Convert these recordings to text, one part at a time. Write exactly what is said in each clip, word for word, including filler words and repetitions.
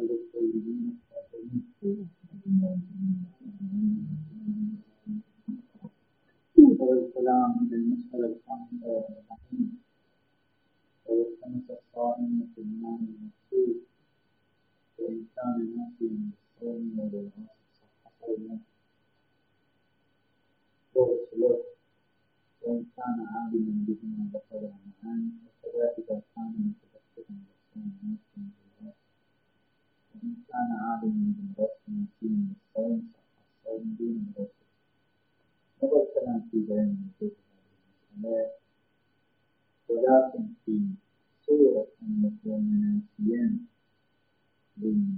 الطيبين الطاهرين. والسلام على المسألة الخامسة والأربعين. والخمسة الصائمة في الماء المغسول، وإن كان ناسيا بالصوم وللعاصي صح صومه وغسله، وإن كان عالما بهما بطل معا، وكذا إذا كان متذكرا بالصوم ناسيا بالغسل، وإن كان عالما بالغسل ناسيا بالصوم صح الصوم دون الغسل. هذا الكلام في بيان وجوب هذه المسألة، ولكن في صورة أن يكون ناسيا بالصوم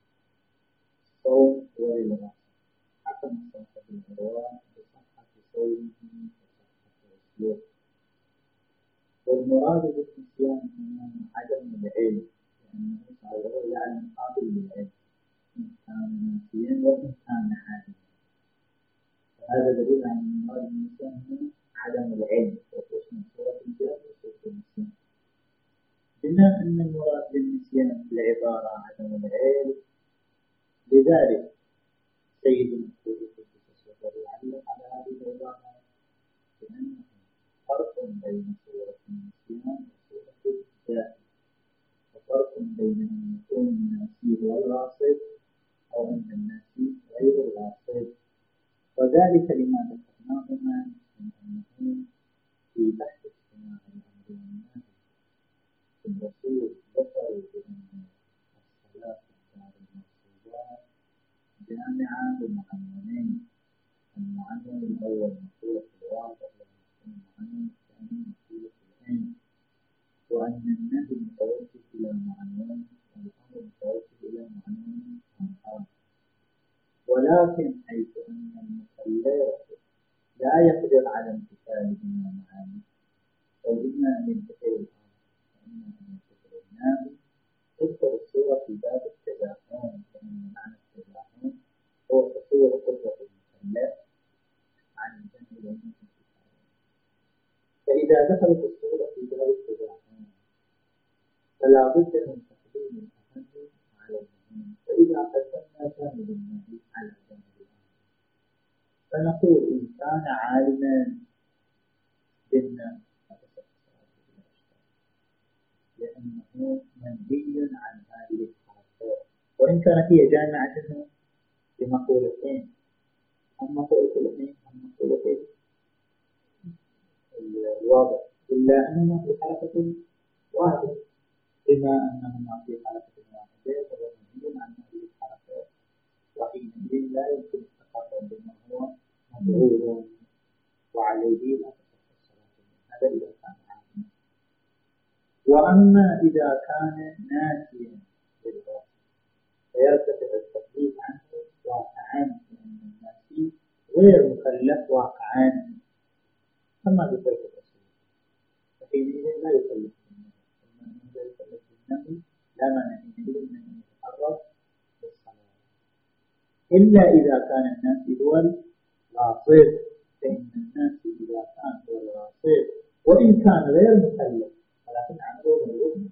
وللغسل حكم صاحب الأرواح بصحة صومه وصحة غسله. والمراد بالنسيان هنا عدم العلم، لأنه صار يعلم قابل للعلم إن كان ناسيا وإن كان عالما. هذا دليل على أن مراد النسيان هنا عدم العلم، وتشمل صورة الجهل وصورة النسيان. بما أن المراد بالنسيان في العبارة عدم العلم، لذلك سيد المسؤول يعلق على هذه العبارة بأنه فرق بين صورة النسيان وصورة الجهل، وفرق بين أن يكون الناسي هو الغاصب أو أن الناسي غير الغاصب. وذلك لما ذكرناهما من أنه في بحث اجتماع الأمر والنهي الرسول ذكروا بأن الصلاة دار المقصودات جامعة لمعنونين، المعنون الأول مقولة الواقع والمعنون الثاني مقولة العين، وأن النهي متوجه إلى معنون والأمر متوجه إلى معنون آخر. ولكن حيث أن المكلف لا يقدر على امتثالهما معا، فإما أن يمتثل الأمر وإما أن يمتثل النهي، تذكر الصورة في باب التزاحم، لأن معنى التزاحم هو حصول قدرة المكلف عن الجمع بين الامتثالين. فإذا دخلت الصورة في باب التزاحم فلا بد من تقديم الأهم على المهم، فإذا قدمنا جانب النهي على جانب الأمر فنقول إن كان عالما بالنهي لأنه منهي عن هذه الحركات، وإن كانت هي جامعة بمقولتين، أما مقولة الاثنين أما مقولتين الواضح، إلا أنهما في حركة واحدة. بما أنهما في حركة واحدة فهو منهي عن هذه الحركات، وحينئذ لا يمكن التقرب بما هو مبغوض وعليه لا تصح الصلاة. هذا إذا كان عالما. وأما إذا كان ناسيا بالغسل فيرتفع التكليف عنه واقعا، لأن الناسي غير مكلف واقعا كما ذكرت الرسول، فحينئذ لا يكلف بالنهي. ثم أنه لا يكلف بالنهي لا مانع حينئذ من أن يتقرب بالصلاة، إلا إذا كان الناسي هو الغاصب. فإن الناسي إذا كان هو الغاصب وإن كان غير مكلف ولكن عمله مبغوض،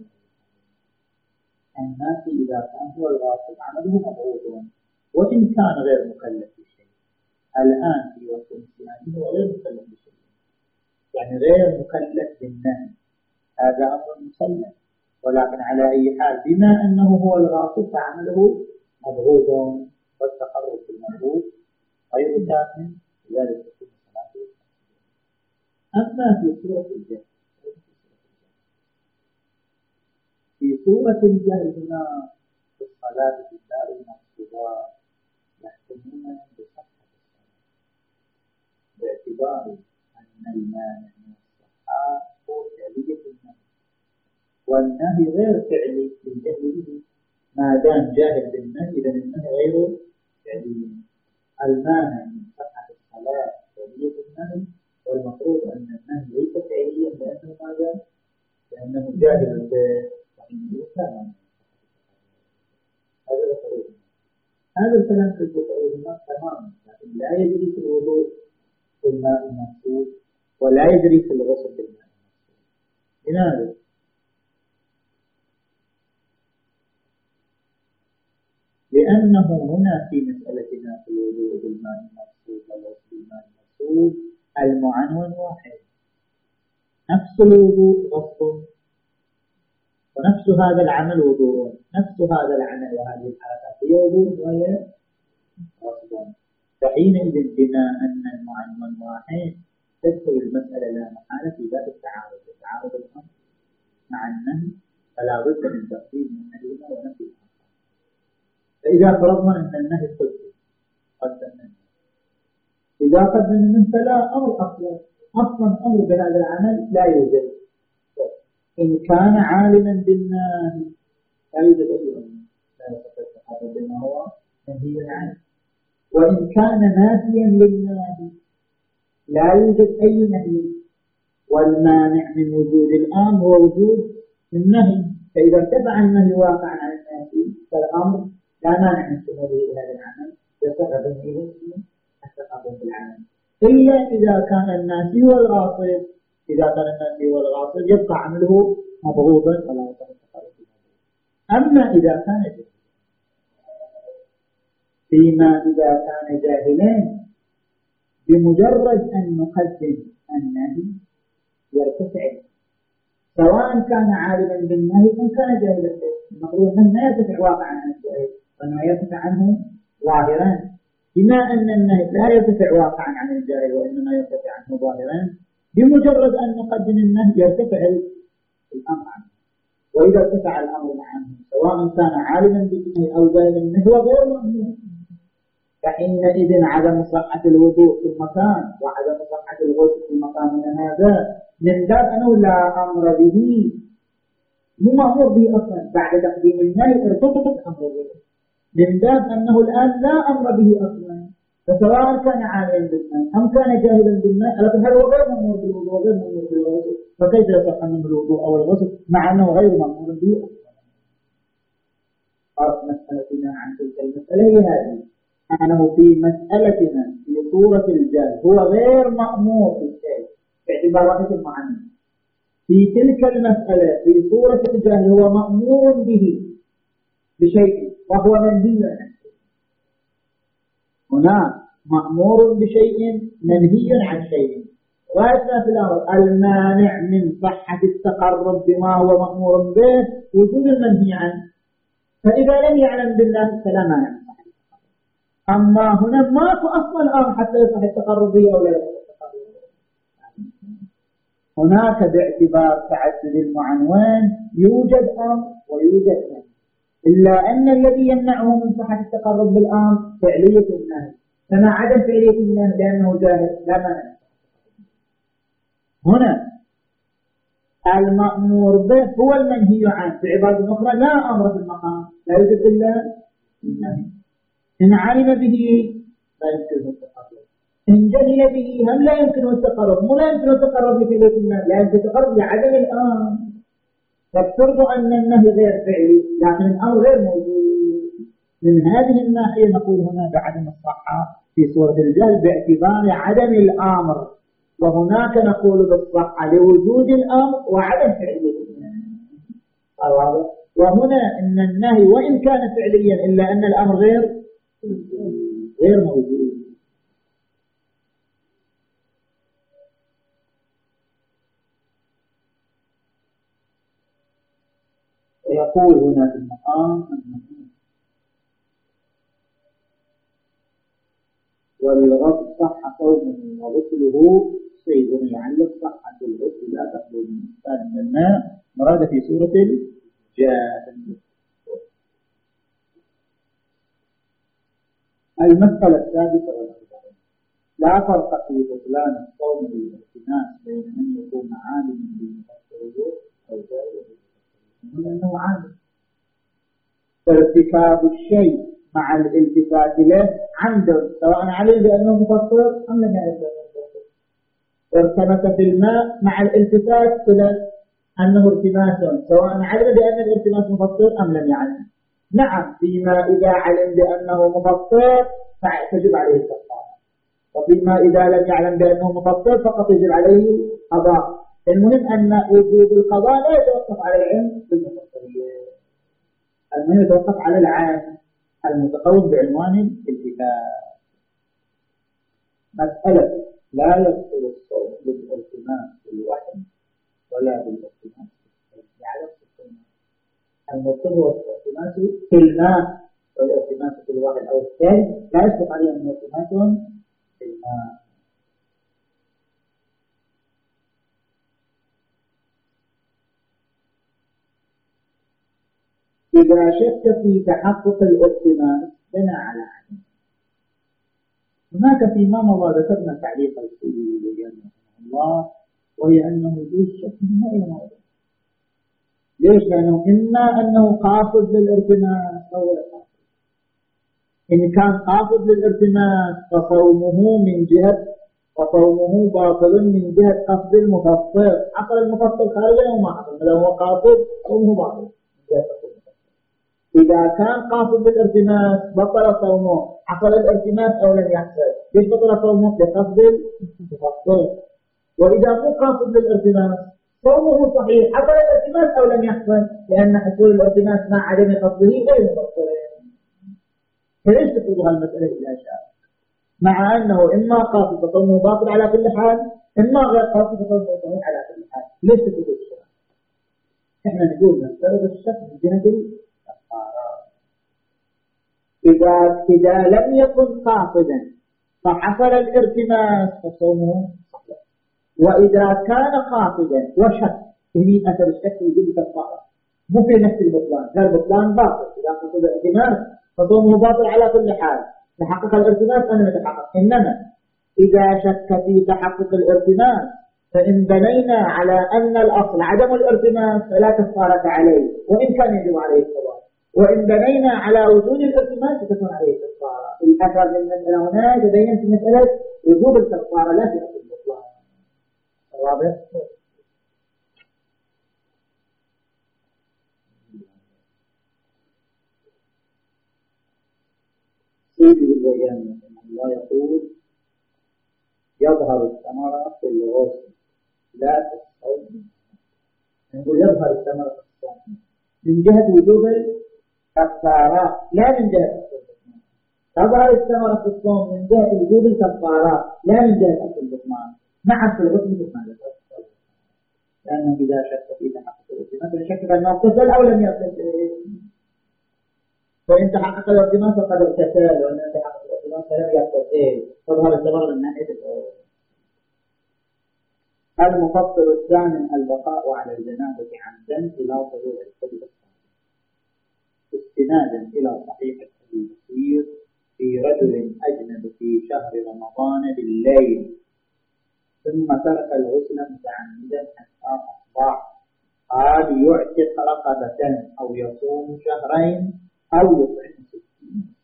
الناسي إذا كان هو الغاصب عمله مبغوض وإن كان غير مكلف بشيء. الآن في وقت النسيان هو غير مكلف بشيء، يعني غير مكلف بالنهي، هذا أمر مسلم، ولكن على أي حال بما أنه هو الغاصب فعمله مبغوض، والتقرب بالمبغوض غير كافٍ، لذلك تكون صلاته. أما في سورة الجهل، في سورة الجهل هنا في الصلاة في الدار المقصودات يحكمون بصحة الصلاة باعتبار أن المانع من الصحة هو فعلية النهي، والنهي غير فعلي للجهل به. ما دام جاهل بالنهي إذا النهي غير فعلي. المانع من صحة الصلاة فعلية النهي، والمفروض أن النهي ليس فعليا لأنه ماذا؟ لأنه جاهل به. هذا الفرق. هذا الكلام في الفقه تماما، لكن لا يجري في الوضوء في الماء المغسول ولا يجري في الغسل في الماء المغسول. لماذا؟ لأنه هنا في مسألتنا في الوضوء بالماء المقصود والغسل بالماء المقصود المعنون واحد، نفس الوضوء غسل ونفس هذا العمل وضوء، نفس هذا العمل وهذه الحركات هي وضوء وهي غسل. فحينئذ بما أن المعنون واحد تدخل المسألة لا محالة في باب التعارض، تعارض الأمر مع النهي، فلا بد من تقديم أحدهما ونفي الآخر. فإذا فرضنا أن النهي قدم قدم النهي، إذا قدم منه فلا أمر أصلا أصلا أمر بهذا العمل لا يوجد. إن كان عالما بالنهي لا يوجد أي أمر لا يتحدث بما هو منهي عنه، وإن كان نافيا للنهي لا يوجد أي نهي، والمانع من وجود الأمر هو وجود النهي. فإذا ارتفع النهي واقعا عن النهي فالأمر لا مانع من سموده بهذا العمل، يستقر إليه التقدم بالعمل، إلا إذا كان الناسي هو الغاصب. إذا كان الناسي هو الغاصب يبقى عمله مبغوضا ولا يستقر التقدم. أما إذا كان جاهلا، فيما إذا كان جاهلا بمجرد أن نقدم النهي يرتفع، سواء كان عالما بالنهي أم كان جاهلا. المفروض أنه ما يرتفع واقعا عن الجاهل، وأنه يرتفع عنه ظاهرا. بما أن النهي لا يرتفع واقعا عن الجاهل وإنما يرتفع عنه ظاهرا، بمجرد أن نقدم النهي يرتفع الأمر عنه. وإذا ارتفع الأمر عنه سواء كان عالما بالنهي أو جاهلا منه هو غير مأمون، فحينئذ عدم صحة الوضوء في المكان وعدم صحة الغسل في مقامنا هذا من باب أنه لا أمر به، مو مأمور به أصلا. بعد تقديم النهي ارتبط الأمر به، من باب أنه الآن لا أمر به أصلا. فسواء كان عالما بالنهي أم كان جاهلا بالنهي، لكن هذا هو غير مأمور بالوضوء وغير مأمور بالغسل، فكيف يصح منه الوضوء أو الغسل مع أنه غير مأمور به أصلا؟ فرق مسألتنا عن تلك المسألة هي هذه، أنه في مسألتنا في صورة الجهل هو غير مأمور بالشيء باعتبارات المعنى، في تلك المسألة في صورة الجهل هو مأمور به بشيء وهو منهي عنه. هنا مأمور بشيء منهي عن شيء، وأثناء في الأمر المانع من صحة التقرب بما هو مأمور به وجود المنهي عنه. فإذا لم يعلم بالله فلا مانع. أما هنا ماكو أصلا أمر حتى يصح التقرب به أو لا يصح التقرب به. هناك باعتبار تعدد المعنوان يوجد أمر ويوجد نهي، إلا أن الذي يمنعه من صحة التقرب بالأمر فعلية النهي، فما عدم فعلية النهي لأنه جاهل لا مانع. هنا المأمور به هو المنهي عنه، في عبارة أخرى لا أمر في المقام، لا يوجد إلا النهي. إن علم به لا يمكنه التقرب، إن جهل به هم لا يمكنه التقرب، مو لا يمكنه التقرب لفعلية النهي، لا يمكن التقرب لعدم الأمر. فافترض أن النهي غير فعلي لكن الأمر غير موجود. من هذه الناحية نقول هنا بعدم الصحة في صورة الجهل باعتبار عدم الأمر، وهناك نقول بالصحة لوجود الأمر وعدم فعلية النهي. وهنا أن النهي وإن كان فعليا إلا أن الأمر غير غير موجود. يقول هنا في المقام والغسل صح قومه وغسله شيء يعلق صحة الغسل لا تخلو من إنسان من الماء مراد في سورة الجاهل. المسألة الثالثة والأربعين لا فرق في بطلان الصوم والاعتناء بين أن يكون عالما بالمفسر أو جاهل من أنه عالم. ارتكاب الشيء مع الالتفات له عمدا سواء علم بأنه مفسر أم لم يعرف بأنه مفسر. ارتمس في الماء مع الالتفات إلى أنه ارتماس سواء علم بأن الالتماس مفسر أم لم يعلم. نعم، فيما إذا علم بأنه مفسر فتجب عليه الكفارة، وفيما إذا لم يعلم بأنه مفسر فقط يجب عليه قضاء. المهم أن وجوب القضاء لا يتوقف على العلم بالمفسرية، المهم يتوقف على العالم المتقوم بعنوان الالتفات. مسألة لا يدخل الصوم بالالتماس بالوحي ولا بالالتماس على الصوم. المطلوب هو الالتماس في الماء والالتماس في الوحي أو الثاني لا يصدق عليه أن الالتماس في الماء. إذا شك في تحقق الالتماس بنى على عدم. هناك فيما مضى ذكرنا تعليق السيد رحمه الله، وهي أنه يجوز شك من أي موضوع. ليش؟ لأنه إما أنه قاصد للالتماس أو غير قاصد. إن كان قاصد للالتماس فصومه من جهة فصومه باطل من جهة قصد المفطر. عقل المفطر خارجا وما حصل، لو هو قاصد صومه باطل من جهة قصد المفطر. إذا كان قاصد للالتماس بطل صومه. حصل الالتماس أو لم يحصل، ليش بطل صومه؟ لقصد المفطر. وإذا مو قاصد للالتماس صومه صحيح، حصل الالتماس أو لم يحصل، لأن حصول الالتماس مع عدم قصده غير مفطر. فليش تفرض هالمسألة إلى شاء؟ مع أنه إما قاصد فصومه باطل على كل حال، إما غير قاصد فصومه صحيح على كل حال. ليش تفرض الشك؟ إحنا نقول نفترض الشك من جهة الكفارة. إذا إذا لم يكن قاصدا فحصل الالتماس فصومه صحيح. وإذا كان قاصدا وشك، هني أثر الشك يجب كفارة، مو في نفس البطلان، غير بطلان باطل. إذا قصد الالتماس فصومه باطل على كل حال، تحقق الالتماس أم لا يتحقق. إنما إذا شك في تحقق الالتماس فإن بنينا على أن الأصل عدم الالتماس فلا كفارة عليه وإن كان يجب عليه القضاء، وإن بنينا على وجود الالتماس فتكون عليه الكفارة. الأثر من المسألة هنا تبين في مسألة وجوب الكفارة لا في أصل البطلان. واضح؟ سيدي البيان الله يقول يظهر الثمرة في الغسل لا في الصوم. نقول يظهر الثمرة في الصوم من جهة وجوب الكفارات لا من جهة البطلان. تظهر الثمرة في الصوم من جهة وجوب الكفارات لا من جهة أصل البطلان. نعم في الغسل مثل ما ذكرت، لأنه إذا شك في تحقق الالتماس فشك أنه اغتسل أو لم يغتسل، فإن تحقق الالتماس فقد اغتسل، وإن تحقق الالتماس فلم يغتسل. تظهر الثمرة من ناحية المفطر الثاني البقاء على الجنابة عمدا إلى طلوع الفجر استنادا إلى صحيح أبي بكير في رجل أجنب في شهر رمضان بالليل ثم ترك الغسل متعمدا حتى أصبح، قال يعتق رقبة أو يصوم شهرين أو يطعم ستين.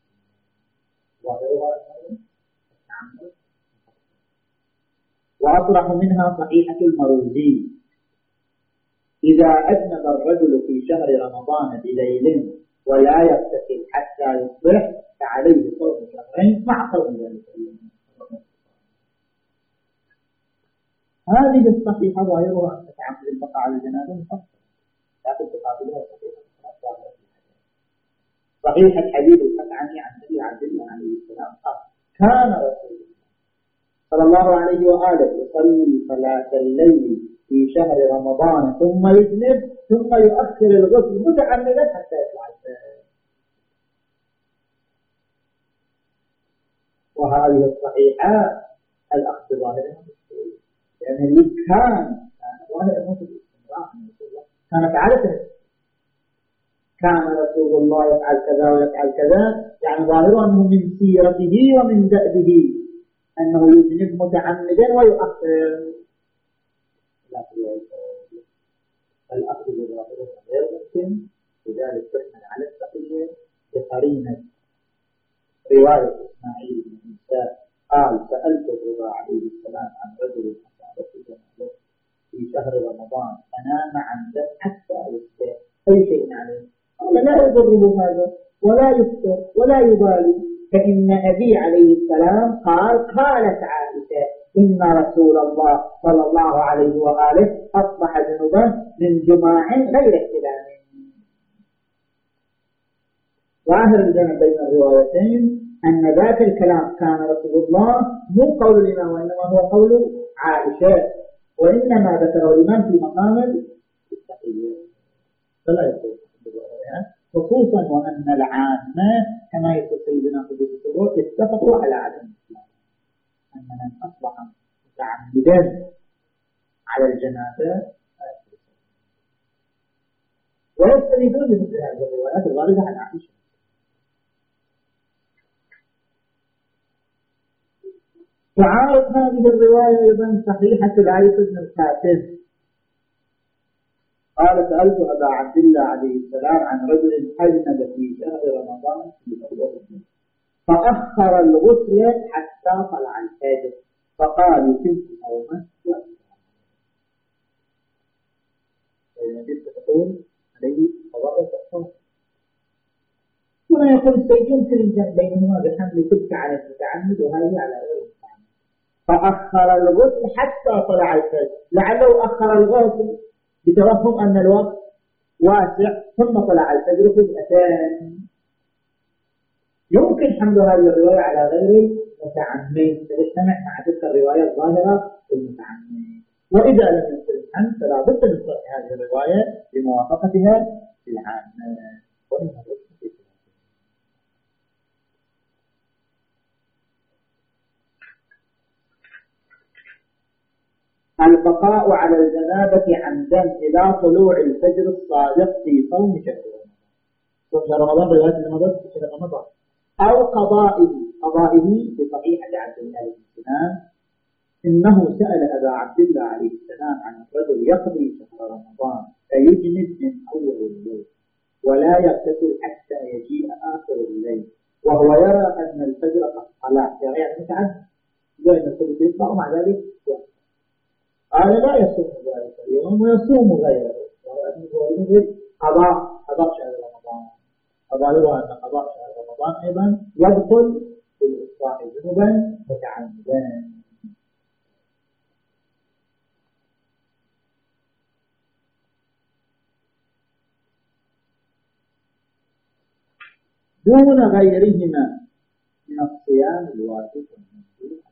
وأطرح منها صحيحة المروزي إذا أجنب الرجل في شهر رمضان بليل ولا يغتسل حتى يصبح فعليه صوم شهرين مع صوم ذلك اليوم. هذه الصحيحة ظاهرها أن تتعمد البقاء على الجنابة مفصلة، لكن تقابلها صحيحة صحيحة حديث الفتعني عن أبي عبد الله عليه السلام قال كان رسول الله صلى الله عليه وآله يصلي صلاة الليل في شهر رمضان ثم يذنب ثم يؤخر الغسل متعمدا حتى يطلع الفجر. وهذه الصحيحة الأخذ ظاهرها لأن اللي كان ظاهرها في الاستمرار كانت عادة، كان رسول الله يفعل كذا ويفعل كذا، يعني ظاهره أنه من سيرته ومن دأبه أنه يذنب متعمدا ويؤخر. الأخذ بظاهره غير ممكن، لذلك تحمل على التقية بقرينة رواية إسماعيل بن موسى قال سألت الرضا عليه السلام عن رجل أصابته جنابه في شهر رمضان فنام عمدا حتى يصبح أي شيء عليه، قال لا يضره هذا ولا يفطر ولا يبالي، فإن أبي عليه السلام قال قالت عائشة إن رسول الله صلى الله عليه وآله أصبح جنوبا من جماع غير احتلام. ظاهر الجمع بين الروايتين أن ذاك الكلام كان رسول الله مو قول الإمام وإنما هو قول عائشة، وإنما ذكره الإمام في مقام التحية فلا يصير، خصوصا وأن العامة كما يقول سيدنا قدس الروح اتفقوا على عدم الإسلام، أن من أصبح متعمدا على الجنازة ويستندون بمثل هذه الروايات الواردة عن عائشة. تعارض هذه الرواية أيضا صحيحة العيس بن القاسم قال سألت أبا عبد الله عليه السلام عن رجل أجنب في شهر رمضان في أول الدين فأخر الغسل حتى طلع الفجر فقال يتم صومه وأكثر تقول عليه قضاء الصوم. هنا يقول السيد يمكن الجمع بينهما بحمل تلك على المتعمد وهذه على غير المتعمد. فأخر الغسل حتى طلع الفجر، لعله أخر الغسل بتوهم أن الوقت واسع ثم طلع الفجر في الأتان. يمكن حمل هذه الرواية على غير المتعمد تجتمع مع تلك الرواية الظاهرة في المتعمد، وإذا لم يمكن الحمل فلا بد من صحة هذه الرواية لموافقتها في العامة. وإنها البقاء على الجنابة عمدا إلى طلوع الفجر الصادق في صوم شهر رمضان. صوم شهر رمضان رواية المضت في شهر رمضان أو قضائه قضائه بصحيحة عبد الله بن سنان إنه سأل أبا عبد الله عليه السلام عن الرجل يقضي شهر رمضان فيجنب من أول الليل ولا يغتسل حتى يجيء آخر الليل وهو يرى أن الفجر قد طلع، يعني متعدد بين الفجر يطلع ومع ذلك قال لا يصوم ذلك اليوم ويصوم غيره، وهو أنه قضاء قضاء شهر رمضان. فظاهره أن قضاء شهر رمضان أيضا يدخل في الإصلاح جنوبا متعمدا. دون غيرهما من الصيام الواجب والمندوب.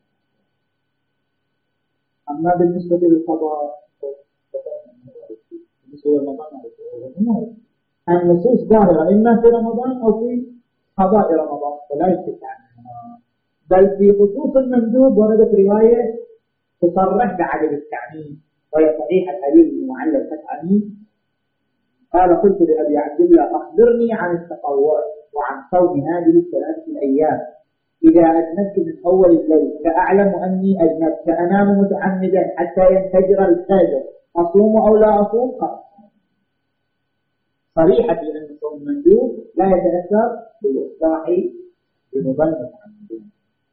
أما بالنسبة للقضاء بالنسبة لرمضان النصوص ظاهرة إما في رمضان أو في قضاء رمضان فلا يستطيع عنها، بل في خصوص المندوب وردت رواية تصرح بعدم التعميم وهي صحيح الحديث المعلق التعميم. قال قلت لأبي عبد الله أخبرني عن التطوع وعن صوم هذه الثلاثة الأيام إذا أذنبت من أول الليل فأعلم أني أذنبت فأنام متعمدا حتى ينفجر الفجر أصوم أو لا أصوم؟ قال صريحة أن صوم المندوب لا يتأثر بالإصلاح بمظن متعمدين،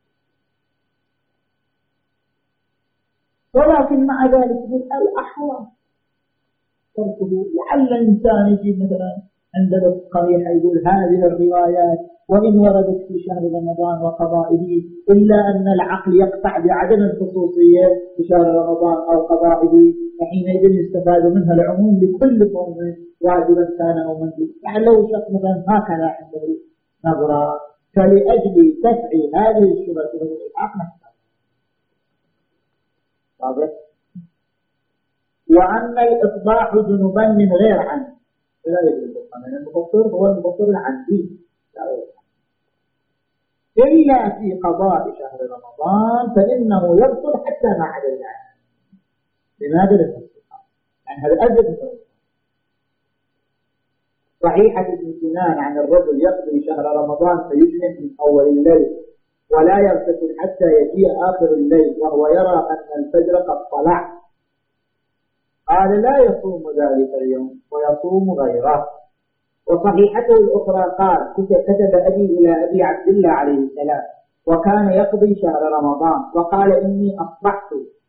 ولكن مع ذلك الأحوال تركه. لعل الإنسان يجي مثلا عند قريحة يقول هذه الروايات وإن وردت في شهر رمضان وقضائه إلا أن العقل يقطع بعدم الخصوصية في شهر رمضان أو قضائه، فحينئذ يستفاد منها العموم لكل صوم واجبا كان أو مندوبا. يعني لو شخص مثلا هكذا عنده نظرة فلأجل دفع هذه الشبهة والإلحاق نحن واضح. وأما الإصباح جنوبا من غير عمد لا يجوز، من المفطر هو المفطر العمدي إلا في قضاء شهر رمضان فإنه يبطل حتى ما عدا العمد. لماذا؟ للتصحيح يعني هذا أجل صحيحة ابن سنان عن الرجل يقضي شهر رمضان فيجنب من أول الليل ولا يغتسل حتى يجيء آخر الليل وهو يرى أن الفجر قد طلع، قال لا يصوم ذلك اليوم ويصوم غيره. وصحيحته الأخرى قال كتب أبي إلى أبي عبد الله عليه السلام وكان يقضي شهر رمضان وقال إني أصبحت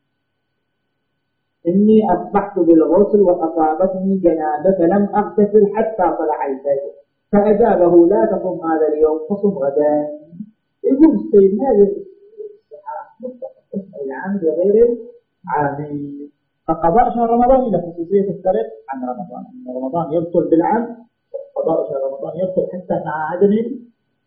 إني أصبحت بالغسل وأصابتني جنابة فلم أغتسل حتى طلع الفجر، فأجابه لا تصم هذا اليوم فصم غدا. يقول السيد هذا الصحاح مطلق العام وغير العامين. فقضاء شهر رمضان إلى خصوصية تختلف عن رمضان، أن رمضان يبطل بالعام قضاء شهر رمضان يبطل حتى مع عدم.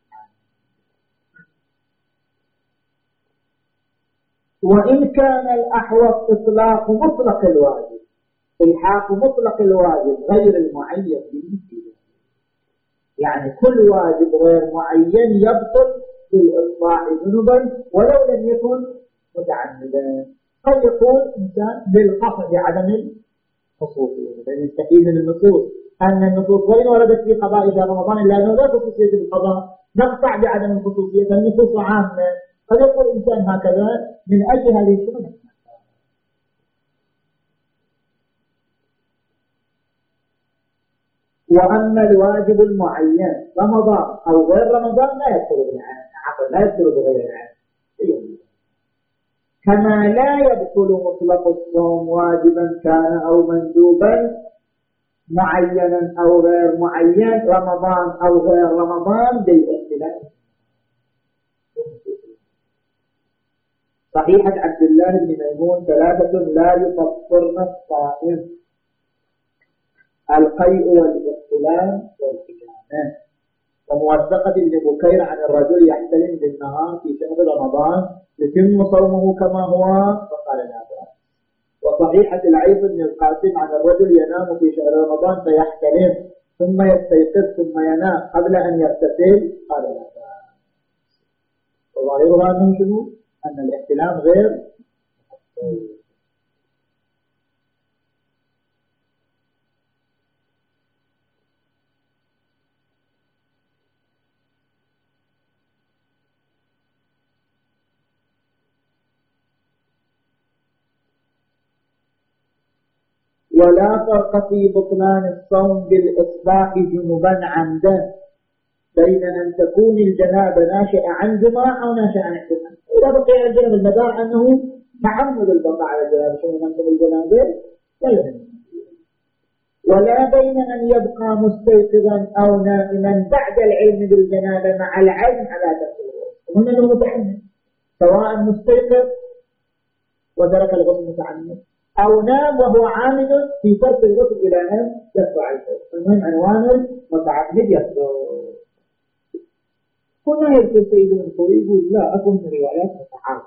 وإن كان الأحوط إطلاق مطلق الواجب، إلحاق مطلق الواجب غير المعين بالنسبة، يعني كل واجب غير معين يبطل بالإطلاق ذنوبا ولو لم يكن متعمدا. قد يقول إنسان بالقصد عدم الخصوصية، لأن يستفيد من النصوص أن النصوص وإن وردت في قضاء شهر رمضان إلا أنه لا خصوصية بالقضاء، نقطع بعدم الخصوصية، فالنصوص عامة. قد يقول إنسان هكذا من أجل هذه الشغلة. وأما الواجب المعين رمضان أو غير رمضان لا يدخل بالعام، عفوا لا يدخل بغير العام، كما لا يدخل مطلق الصوم واجبا كان أو مندوبا معينا أو غير معين رمضان أو غير رمضان بالاختلاف. صحيحة عبد الله بن ميمون ثلاثة لا يفطرن الصائم: القيء والاحتلام والحجامة. وموثقة ابن بكير عن الرجل يحتلم بالنهار في شهر رمضان يتم صومه كما هو فقال لا بأس. وصحيحة العيض بن القاسم عن الرجل ينام في شهر رمضان فيحتلم ثم يستيقظ ثم ينام قبل أن يغتسل قال لا بأس. وظاهرها أنه شنو؟ أن الاحتلام غير ولا فرق في بطلان الصوم بالإصباح جنبا عمدا بين أن تكون الجنابة ناشئة عن جماع أو ناشئة عن احتلام. إذا بقي على الجنب المدار أنه تعمد البقاء على الجنابة شو ننتم الجنابة لا يهم. ولا بين أن يبقى مستيقظا أو نائما بعد العلم بالجنابة مع العلم على تفسيره، وهنا أنه متعمد سواء مستيقظ وترك الغسل متعمد أو نام وهو عامد في ترك الغسل إلى أن يرفع الفجر. المهم عنوان متعمد يصدر. هنا يذكر سيدنا الخوي يقول لا أكون من روايات متعارضة،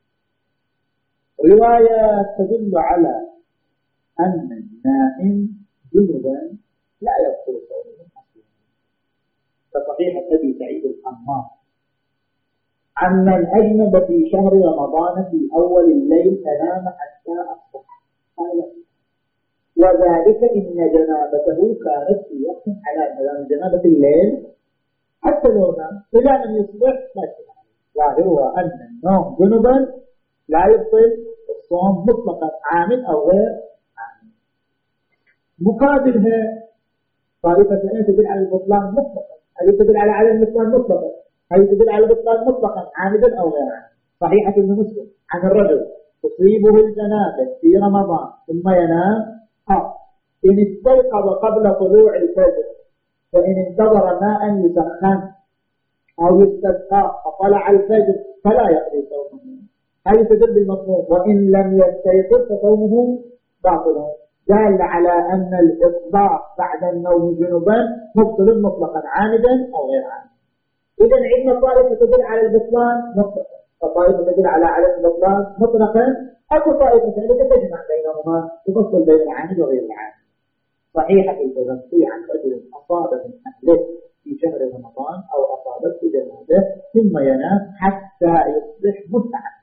رواية تدل على أن النائم جنبا لا يدخل صومه أصلا، كصحيح أبي سعيد الحمام عن من أجنب في شهر رمضان في أول الليل فنام حتى أصبح قال وذلك إن جنابته كانت في وقت حلال، جنابة الليل حتى لو نام إلى أن يصبح لا شيء. ظاهرها أن النوم جنبا لا يبطل الصوم مطلقا عامل أو غير عامل. مقابلها طائفة ثانية تدل على البطلان مطلقا، هذه تدل على عدم البطلان مطلقا، هذه تدل على البطلان مطلقا عاملا أو غير عامل. صحيحة ابن مسلم عن الرجل تصيبه الجنابة في رمضان ثم ينام أو إن استيقظ قبل طلوع الفجر وإن انتظر ماء يسخن أو يستسقى فطلع الفجر فلا يقضي صومه، هذه تدل بالمطلوب. وإن لم يستيقظ فصومه باطل، دال على أن الإصباح بعد النوم جنبا مبطل مطلقا عامدا أو غير عامد. إذا عندنا طائفة تدل على البطلان مطلقا وطائفة تدل على عدم البطلان مطلقا، أكو طائفة ثانية تجمع بينهما تفصل بين العامد وغير العامد. صحيحة البزنطي عن رجل أصاب من أهله في شهر رمضان أو أصابته جنابه ثم ينام حتى يصبح متعب،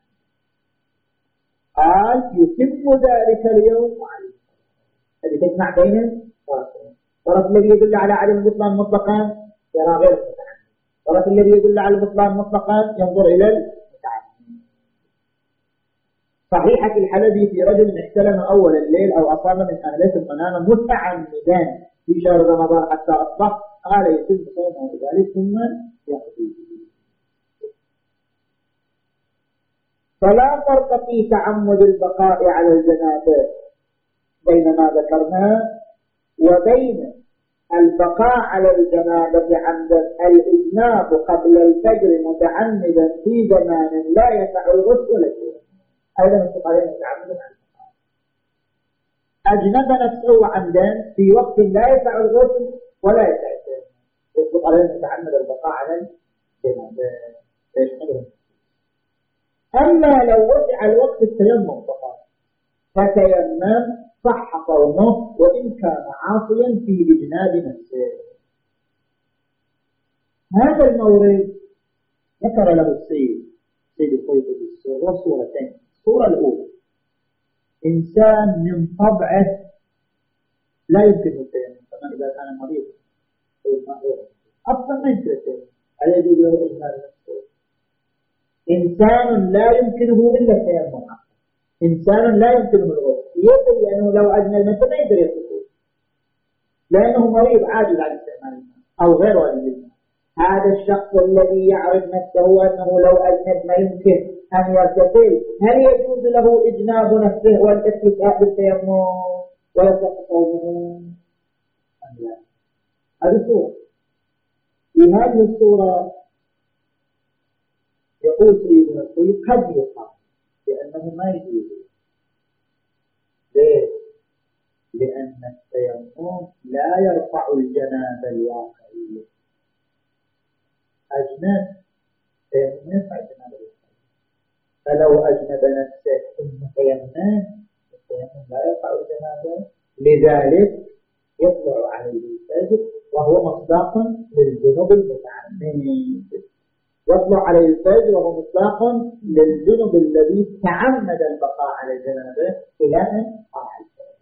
قال يتم ذلك اليوم عليه. هذه تجمع بين طرفين، طرف الذي يدل على عدم البطلان مطلقا يرى غير المتعب، طرف الذي يدل على البطلان مطلقا ينظر إلى المتعب. صحيحة الحلبي في رجل احتلم أول الليل أو أصاب من أهله ثم نام متعمدا في شهر رمضان حتى أصبح، قال يتم صومه ذلك ثم يقضي. فلا فرق في تعمد البقاء على الجنابة بين ما ذكرناه وبين البقاء على الجنابة عمدا الإجناب قبل الفجر متعمدا في زمان لا يسع الغسل ولا شيء. أيضا الفقهاء متعمدا عن البقاء أجنب نفسه عمدا في وقت لا يسع الغسل ولا يسع الشيء، يشترط عليه أن يتعمد البقاء على الجنابة فيشملهم. أما لو وسع الوقت التيمم فقط فتيمم صح صومه وإن كان عاصيا في إجناب نفسه. هذا المورد ذكر له السيد سيد الطيب بالسورة صورتين. الصورة الأولى إنسان من طبعه لا يمكن التيمم، كما إذا كان مريض أصلا ما يمكن التيمم على يجوز له إجناب نفسه. إنسان لا يمكنه إلا التيمم، إنسان لا يمكنه الغسل يدري أنه لو أجنب الماء ما يقدر يغسل لأنه مريض عاجز عن استعمال الماء أو غير واجب الماء. هذا الشخص الذي يعرف نفسه أنه لو أجنب ما يمكن أن يغتسل، هل يجوز له إجناب نفسه والاكتفاء بالتيمم ويصح صومه أم لا؟ هذه الصورة. في هذه الصورة يقول سيدنا الطيب قد يقال لأنه ما يجوز. ليه؟ لأن التيمم لا يرفع الجنابة الواقعية. أجنب تيمم يرفع الجنابة الواقعية، فلو أجنب نفسه ثم تيمم التيمم لا يرفع الجنابة، لذلك يطلع عليه الفجر وهو مصداق للجنوب المتعمد. يطلع عليه الفجر وهو مطلق للجنب الذي تعمد البقاء على الجنابه إلى أن طلع الفجر.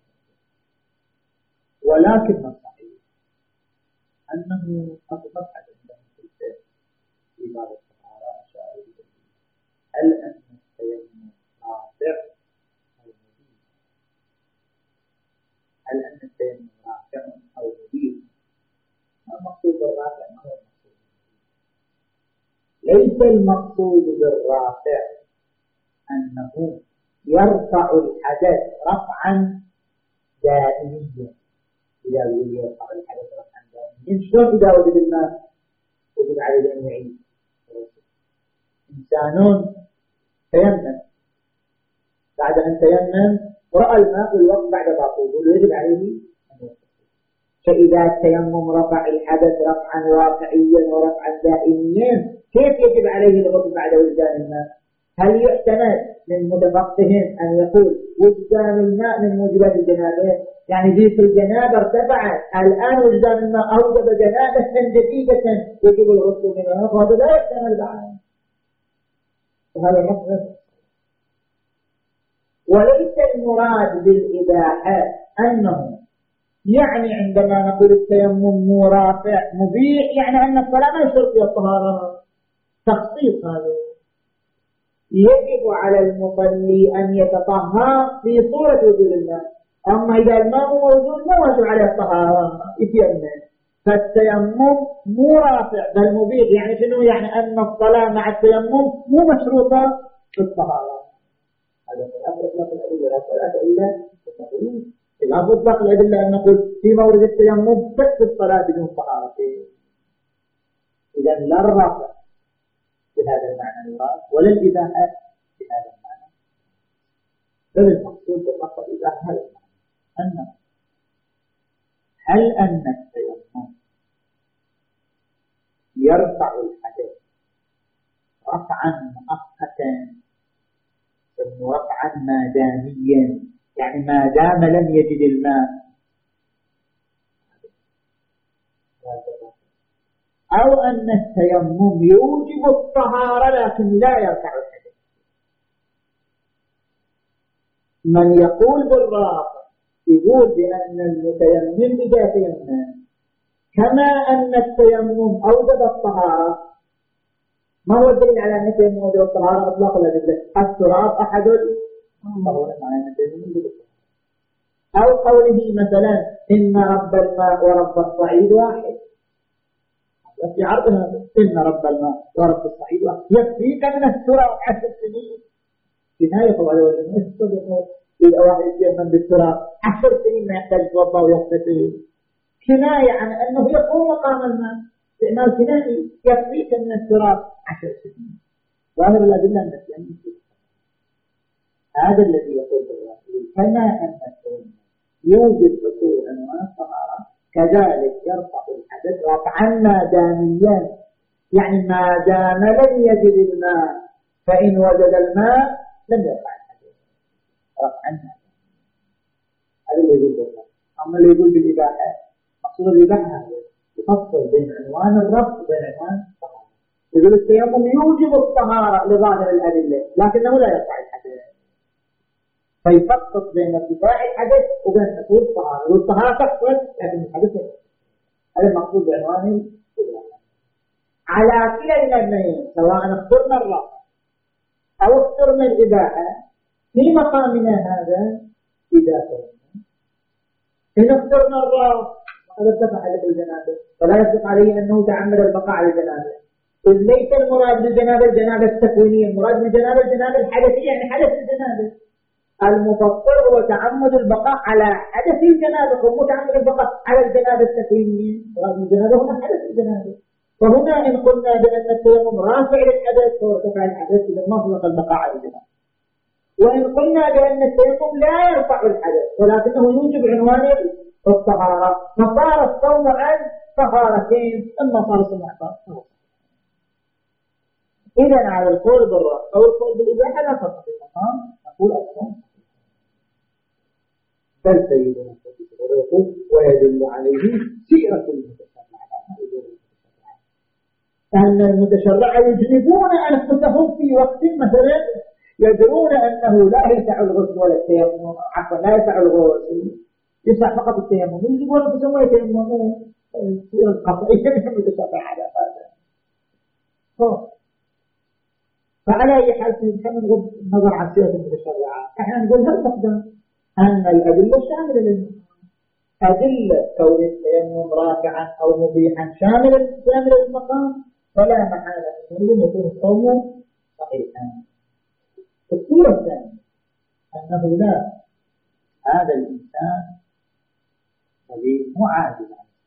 ولكن الصحيح أنه قد مبحث عندهم في الفجر في باب الطهارة أشار إليه. هل أن التيمم رافع أو مبين؟ هل أن التيمم رافع أو مبين؟ ما المقصود بالرافع؟ ما هو المقصود؟ ليس المقصود بالرافع أنه يرفع الحدث رفعا دائميا. إذا يقول يرفع الحدث رفعا دائميا شلون إذا وجد الماء وجد عليه أن يعيد؟ إنسان تيمم بعد أن تيمم رأى الماء الوقت بعد باطوله يجب عليه أن يغتسل. فإذا التيمم رفع الحدث رفعا واقعيا ورفعا دائميا كيف يجب عليه الغسل بعد وجدان الماء؟ هل يعتمد من متفقهين أن يقول وجدان الماء من موجبات الجنابة؟ يعني ذيك الجنابة ارتفعت الآن وجدان الماء أوجب جنابة جديدة يجب الغسل منها، وهذا لا يحتمل بعد. وهذا مصر. وليس المراد بالإباحة أنه يعني عندما نقول التيمم مرافع مبيح يعني أن الصلاة ما يشترط فيها الطهارة. تخصيص هذا. يجب على المصلي أن يتطهر في صورة وجود الماء، أما إذا الماء موجود ما واجب عليه الطهارة يتيمم. فالتيمم مو رافع بل مبيح. يعني شنو؟ يعني أن الصلاة مع التيمم مو مشروطة في الطهارة. هذا من أطلق الأدلة لا صلاة إلا بالطهارة. لا تطلق الأدلة أن نقول في مورد التيمم تكفي الصلاة بدون طهارة. إذا لا الرافع بهذا المعنى المراد ولا الإباحة بهذا المعنى، بل المقصود باللفظ الإباحة هذا المعنى أن هل أن التيمم يرفع الحدث رفعا مؤقتا ثم رفعا ما داميا، يعني ما دام لم يجد الماء، أو أن التيمم يوجب الطهارة لكن لا يرفع الحدث. من يقول بالرافع يقول بأن المتيمم إذا تيمم كما أن التيمم أوجب الطهارة. ما هو الدليل على أن التيمم أوجب الطهارة؟ أطلق الأدلة. التراب أحد الطهارة معنى التيمم أوجب الطهارة. أو قوله مثلا إن رب الماء ورب الصعيد واحد، في عرضها إن رب الماء ورب الصعيد واحد يكفيك من التراب عشر سنين. كناية طبعا ولا إذا واحد يتيمم بالتراب عشر سنين ما يحتاج يتوضأ ويغتسل، كناية عن أنه يقوم مقام الماء. استعمال كنائي يكفيك من التراب عشر سنين. ظاهر الأدلة أن التيمم هذا الذي يقول بالرسول كما أن التيمم يوجد حصول أنواع الطهارة كذلك يرفع الحدث الحدث رفعا ماداميا، يعني ما دام لم يجد الماء، فإن وجد الماء لم يرفع الحدث رفعا ماداميا. هذا اللي يقول بالله. أما اللي يقول بالإباحة، مقصود الإباحة هذا يفصل بين عنوان الرفع وبين عنوان الطهارة. يقول التيمم يوجب الطهارة لظاهر الأدلة لكنه لا يرفع الحدث، فيفصل بين ارتفاع الحدث وبين حصول الطهارة. والطهارة تحصل لكن الحدث لا. هذا المقصود بعنوان الإباحة. على كلا الأمرين سواء اخترنا الرفع أو اخترنا الإباحة في مقامنا هذا إذا كان إن اخترنا الرفع فقد ارتفع حدث الجنابة، فلا يصدق عليه أنه تعمد البقاء على الجنابة، إذ ليس المراد بالجنابة الجنابة التكوينية، المراد بالجنابة الجنابة الحدثية، يعني حدث الجنابة. المفطر هو تعمد البقاء على حدث الجنابة، ومتعمد البقاء على الجنابة التكوينية. المراد بالجنابة هنا حدث الجنابة. فهنا إن قلنا بأن التيمم رافع للحدث فهو ارتفع الحدث، إذا ما صدق البقاء على الجنابة. وإن قلنا بأن التيمم لا يرفع الحدث ولكنه يوجب عنوان الطهارة، فصار الصوم عن طهارتين، أما صار الصوم عن طهارة. إذا على القول بالرفع أو القول بالإباحة لا فرق في المقام، نقول الصوم بل سيدنا يقول ويدل عليه سيرة المتشرع، أن المتشرع يجنبون أنفسهم في وقت مثلا يدرون أنه لا يسع الغسل ولا التيمم، عفوا لا يسع الغسل يسع فقط التيمم، يجنبون أنفسهم ويتيممون. السيرة القطعية من المتشرع على هذا. فعلى أي حال نحن نغض النظر عن سيرة المتشرعات، احنا نقول هل نقدم أن الأدلة شاملة للمقام، أدلة كون التيمم رافعا أو مبيحا شاملة شاملة للمقام، فلا محالة أنه يكون الصوم صحيحا. الصورة الثانية أنه لا، هذا الإنسان الذي معادل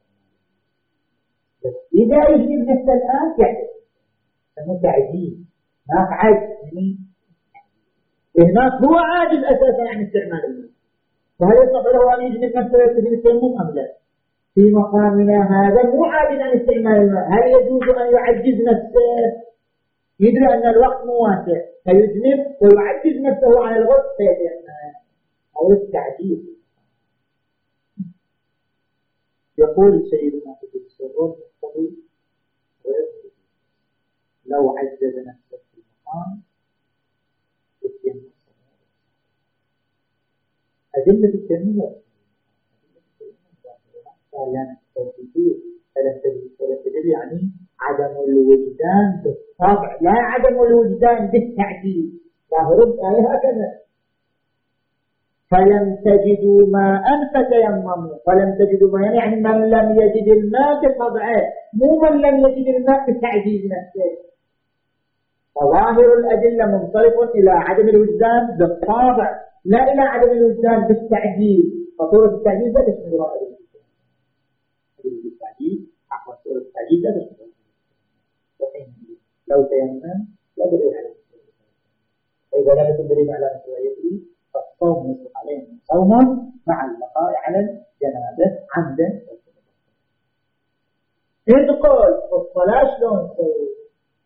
بس إذا يجب نفسه الآن يحدث أنه تعجيز هناك عجز، يعني هناك هو عاجز أساسا عن استعمال الماء، فهل يصح له أن يجب نفسه ويستفيد التيمم أم لا؟ في مقامنا هذا مو عاجز عن استعمال الماء، هل يجوز أن يعجز نفسه؟ يدري أن الوقت مو واسع فيذنب ويعجز نفسه عن الغسل فيتيمم، أو التعجيز. يقول سيدنا في السرور الطبيب لو عجز نفسه في المقام يتيمم. أدلة التيمم يعني التوفيق فلا تدل يعني عدم الوجدان بالطبع، لا عدم الوجدان بالتعجيز. ظاهر الآية هكذا فلم تجدوا ماء فتيمموا، فلم تجدوا ماء يعني من لم يجد الماء بطبعه، مو من لم يجد الماء بتعجيز نفسه. فظاهر الأدلة منصرف إلى عدم الوجدان بالطبع لا إلى عدم الوجدان بالتعجيز. فصورة التعجيز لا تشمل رأيه التعجيز، عفوا صورة التعجيز لا تشمل رأيه. لو تيمم لا دليل على التعجيز، فإذا لم يكن دليل على مشروعيته فالصوم يصبح عليه صوما مع البقاء على الجنابة عمدا. إذ قل الصلاة شلون تسوي؟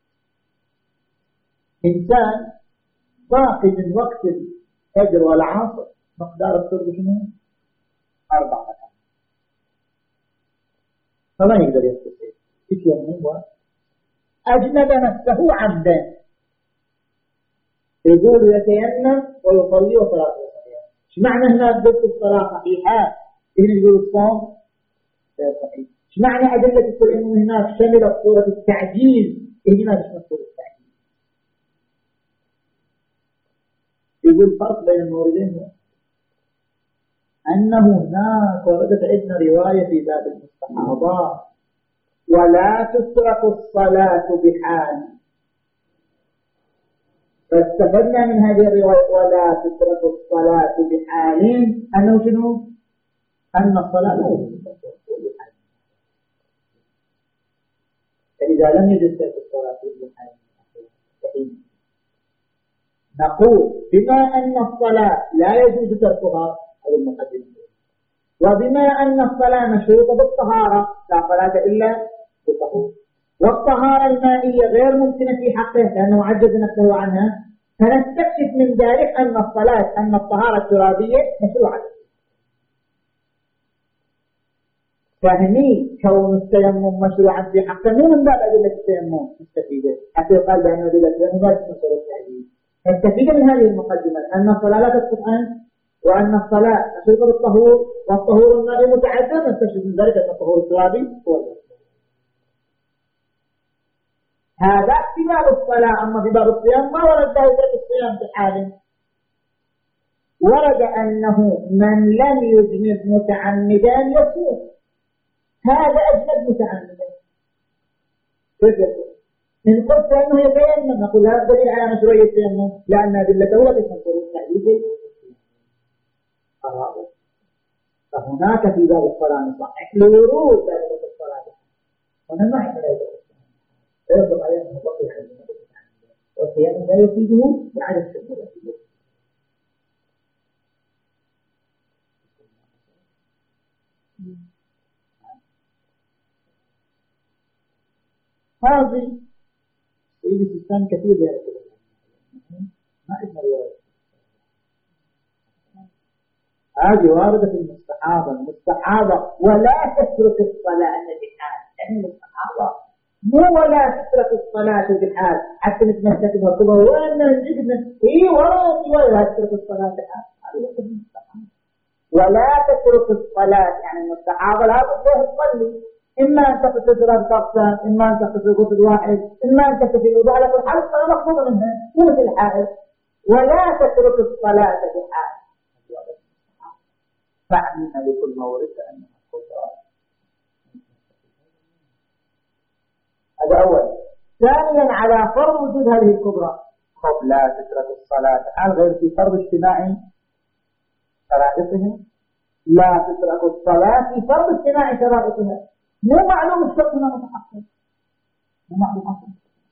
إنسان باقي من وقت الفجر والعصر مقدار الشرب شنو؟ أربع ركعات، فما يقدر يستطيع يتيمم أجنب نفسه عمدا، يقول يتيمم ويصلي وصلاته صحيحة. ايش معنى هنا قلت الصلاة صحيحة؟ هنا يقول الصوم صحيح. ايش معنى أدلة التيمم هناك شملت صورة التعجيز؟ هنا شملت صورة التعجيز. يقول الفرق بين الموردين أنه هناك وردت عندنا رواية في باب المستحاضات ولا تترك الصلاة بحال، فاستفدنا من هذه الرواية ولا تترك الصلاة بحال أنه شنو؟ أن الصلاة لا يجب بحال، فإذا لم يجب ترك الصلاة بحال نقول بما أن الصلاة لا يجوز تركها هذا المقدمة، وبما أن الصلاة مشروطة بالطهارة لا صلاة إلا بالطهور، والطهارة المائية غير ممكنة في حقه لأنه عجز نفسه عنها، فنستكشف من ذلك أن الصلاة أن الطهارة الترابية مشروعة. فهني كون التيمم مشروعا في حقه مو من باب أدلة التيمم مستفيدة، حتى يقال بأن أدلة التيمم لا تمثل التعديل. نستفيد من هذه المقدمة أن الصلاة لا تسقط عنه، وأن الصلاة مشروطة بالطهور، والطهور المائي متعدد. نستفيد من ذلك أن الطهور الترابي هو الوصف. هذا في باب الصلاة. أما في باب الصيام ما ورد ذلك الصيام بحال، ورد أنه من لم يذنب متعمدا يصوم. هذا أجنب متعمدا كيف يصوم؟ إن قلت أنه يتيمم نقول هذا دليل على مشروعية التيمم لأن أدلته لا تشمل التعديل. فهناك في باب الصلاة نصحح لورود ذلك الصلاة، هنا ما عندنا ذلك يجب عليه أن يطبق على المتعمد، والصيام لا يفيده بعدم شمول. هذه سيد الإسلام كثير ذلك ما اسمه رواية. هذه واردة في المستحاضة المستحاضة ولا تترك الصلاة بحال، يعني المستحاضة مو ولا تترك الصلاة بحال حتى نتمسك بها وأن نجدنا إيه ولا ولا تترك الصلاة بحال. هذا هو المستحاضة. ولا تترك الصلاة يعني المستحاضة لا بد تصلي، إما أن تقصد ثلاث أقسام، إما أن تقصد غسل واحد، إما أن تكتفي الوضوء على كل حال الصلاة مقصودة منها مو مثل الحائض. ولا تترك الصلاة بحال فاعلم لكل مورد أنها قدرة. هذا أول. ثانيا على فرض وجود هذه القدرة خب لا تترك الصلاة بحال غير في فرض اجتماع شرائطها. لا تترك الصلاة في فرض اجتماع شرائطها. مو معلوم الشرط هنا متحقق، مو معلوم أصلا.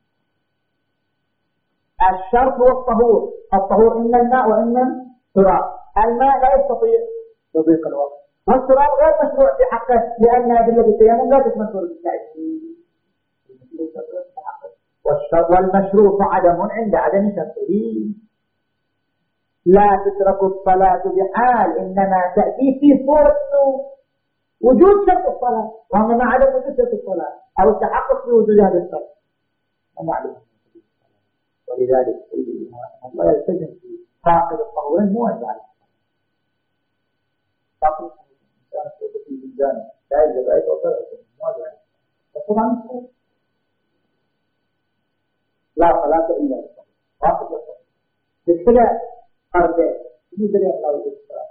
الشرط هو الطهور. الطهور إما الماء وإما التراب. الماء لا يستطيع تضيق الوقت، والتراب غير مشروع في حقه لأن أدلة التيمم لا تتمثل بالتعديل. والمشروط عدم عند عدم شرطه. لا تترك الصلاة بحال إنما تأتي في صورة وجود شرط الصلاة، وأما عدم وجود شرط الصلاة أو التحقق في وجود هذا الشرط ومعلوم. ولذلك الله يلتزم في فاقد الطهورين مو أن يعلم فاقد الإنسان في الجنة لا يجب أن يتوصل مو أن يعلم. فطبعا لا صلاة إلا بالصلاة فاقد الطهور بالخلاف قربين يجب أن الله يجب الصلاة.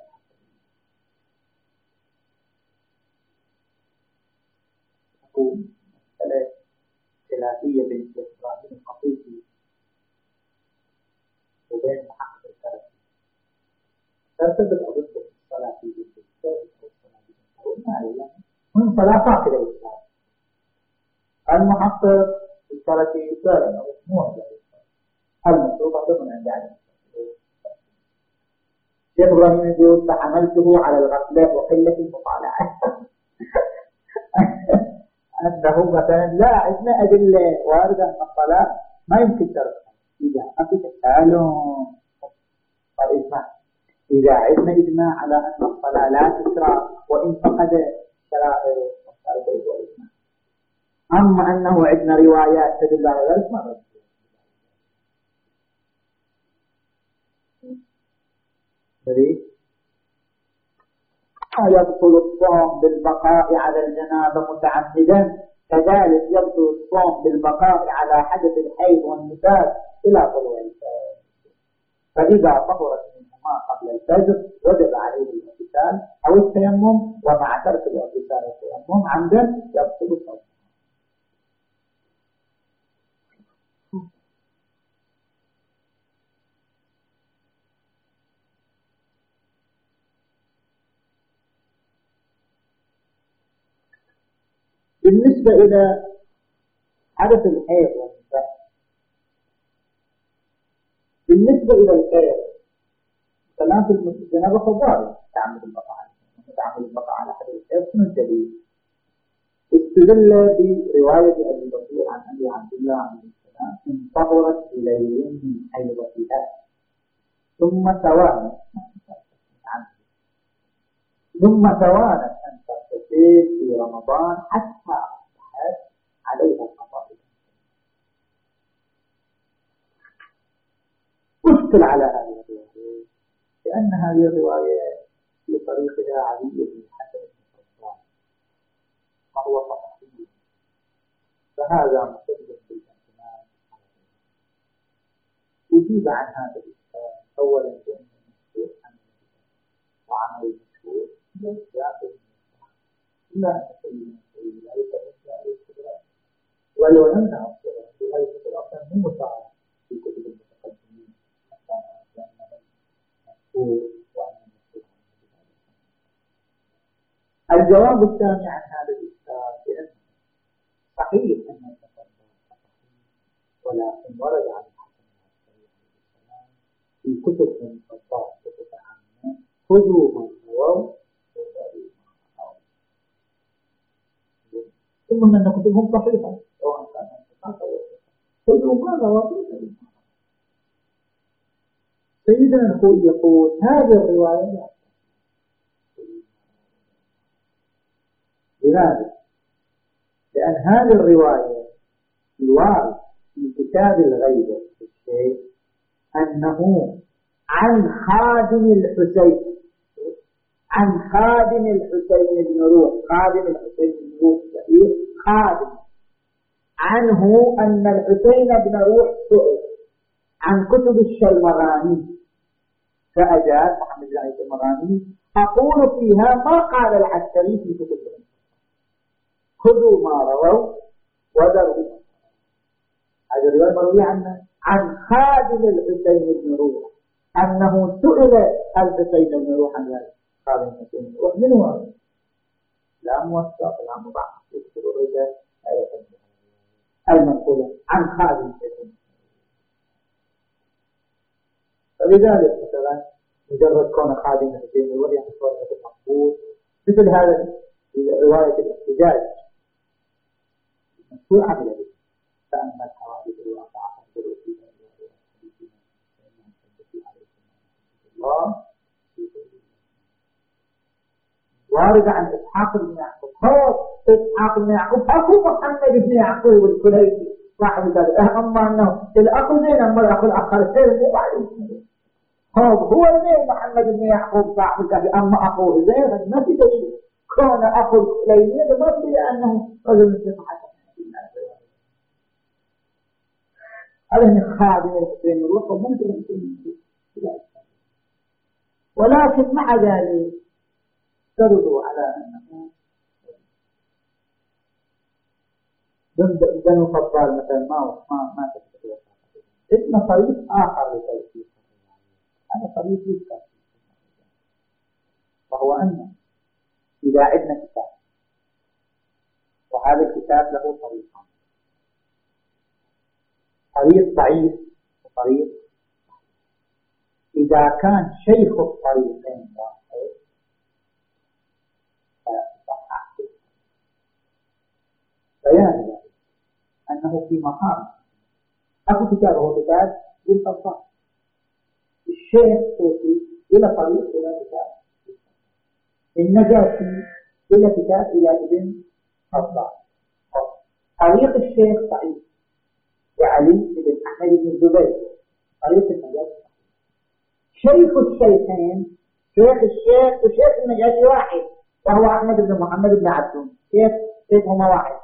تكون مسألة خلافية بين إبراهيم القطيفي وبين محقق الكرسي. ترتبط أضد الصلاة في جسد الثالث والصلاة في جسد ما هي من صلاة فاقدة الإسلام. المحقق الكرسي سالم أو مو هذا المطلوب أيضا عند عدم. شيخ إبراهيم يقول فحملته على الغفلة وقلة المطالعة أنه مثلا لا عندنا أدلة واردة أن الصلاة ما يمكن تركها إذا أفت التعلم والإجماع. إذا عندنا إجماع على أن الصلاة لا تترك وإن فقد شرائط والإجماع. أما أنه عندنا روايات تدل على ذلك ما رأيك. يبطل الصوم بالبقاء على الجنابة متعمدا، كذلك يبطل الصوم بالبقاء على حدث الحيض والنفاس إلى طلوع الفجر. فإذا طهرت منهما قبل الفجر وجب عليه الاغتسال أو التيمم، ومع ترك الاغتسال والتيمم عمدا يبطل الصوم. بالنسبة إلى حدث الحيض والنفاس، بالنسبة إلى الحيض كلام في الجنابة فضائل تعمد البقاء تعمل بقى على حد الحصن الجديد. استدل برواية أبي بكر عن أبي عبد الله عليه السلام انتظرت إليه من حيضتها ثم توانت ثم توانت أن تغتسل في رمضان حتى أصبحت عليها القضاء. أشكل على هذه الرواية لأن هذه الرواية في طريقها علي بن الحسن بن صفوان وهو صحيح، فهذا مقدم بالامتنان. أجيب عن هذا الإشكال أولا بأن المشهور عن وعمل المشهور جاء إلا أن سيدنا سيدنا لا يتبع الاستدراك ولو لم نعصر في هذه الفترة أصلا مو مساعد في كتب المتقدمين حتى لأنه مشهور وأن المشهور. الجواب الثاني عن هذا الإشكال بأن صحيح أن التصدق صحيح، ولكن ورد عن الحسن العسكري عليه السلام في كتب المصطلح كتب عامة خذوا ما رووا وذروا ما رووا، ثم أن كتبهم صحيحة سواء كان انتقاطا خذوا ما رووا وذروا ما رووا. سيدنا الخوئي يقول هذه الرواية لا. لماذا؟ لأن هذه الرواية الوارد في كتاب الغيبة في الشيء أنه عن خادم الحسين عن خادم الحسين بن روح خادم الحسين بن روح خادم عنه أن الحسين بن روح سئل عن كتب الشلمغاني فأجاب محمد بن عيسى المغاني أقول فيها ما قال العسكري في كتب الغيبة خذوا ما رووا وذروا. هذه الرواية مروية عنه عن خادم الحسين بن روح أنه سئل الحسين بن روح عن ذلك. خادم الحسين بن روح من هو؟ لا موثق لا مضاعف يكتب الرجال المنقولة عن خادم الحسين. فلذلك مثلا مجرد كون خادم الحسين بن روح يعني صورة المقبول مثل هذا رواية الاحتجاج المشهور عمل به. فأما الحوادث الواقعة فانظروا فيها إلى حديثنا فإنهم صدقوا عليكم الله وارد عن إسحاق بن يعقوب. هو إسحاق بن يعقوب أخو محمد بن يعقوب الكليبي صاحب ذلك. أما أنه الأخو زين أما الأخو الآخر سير مو عليه. هو زين محمد بن يعقوب صاحب ذلك أما أخوه زين ما في دليل كون أخو الكليبي ما في لأنه رجل مثل حسن. هذا من خادم الحسين الروح وممكن الحسين ولكن مع ذلك افترضوا على أنه بنو فضال مثلا ما ما ما تستطيع اسم طريق آخر لتوثيق هذا طريق يذكر وهو أن إذا عندنا كتاب وهذا الكتاب له طريقان طريق ضعيف وطريق إذا كان شيخ الطريقين واحد فصحح بيان ذلك أنه في مقام أكو كتاب هو كتاب للفضال الشيخ صوتي إلى طريق إلى كتاب النجاشي إلى كتاب إلى ابن فضال. طريق الشيخ ضعيف وعلي بن أحمد بن الزبير طريق النجاشي شيخ الشيخين شيخ الشيخ وشيخ النجاشي واحد وهو أحمد بن محمد بن عبدون شيخ شيخهما واحد.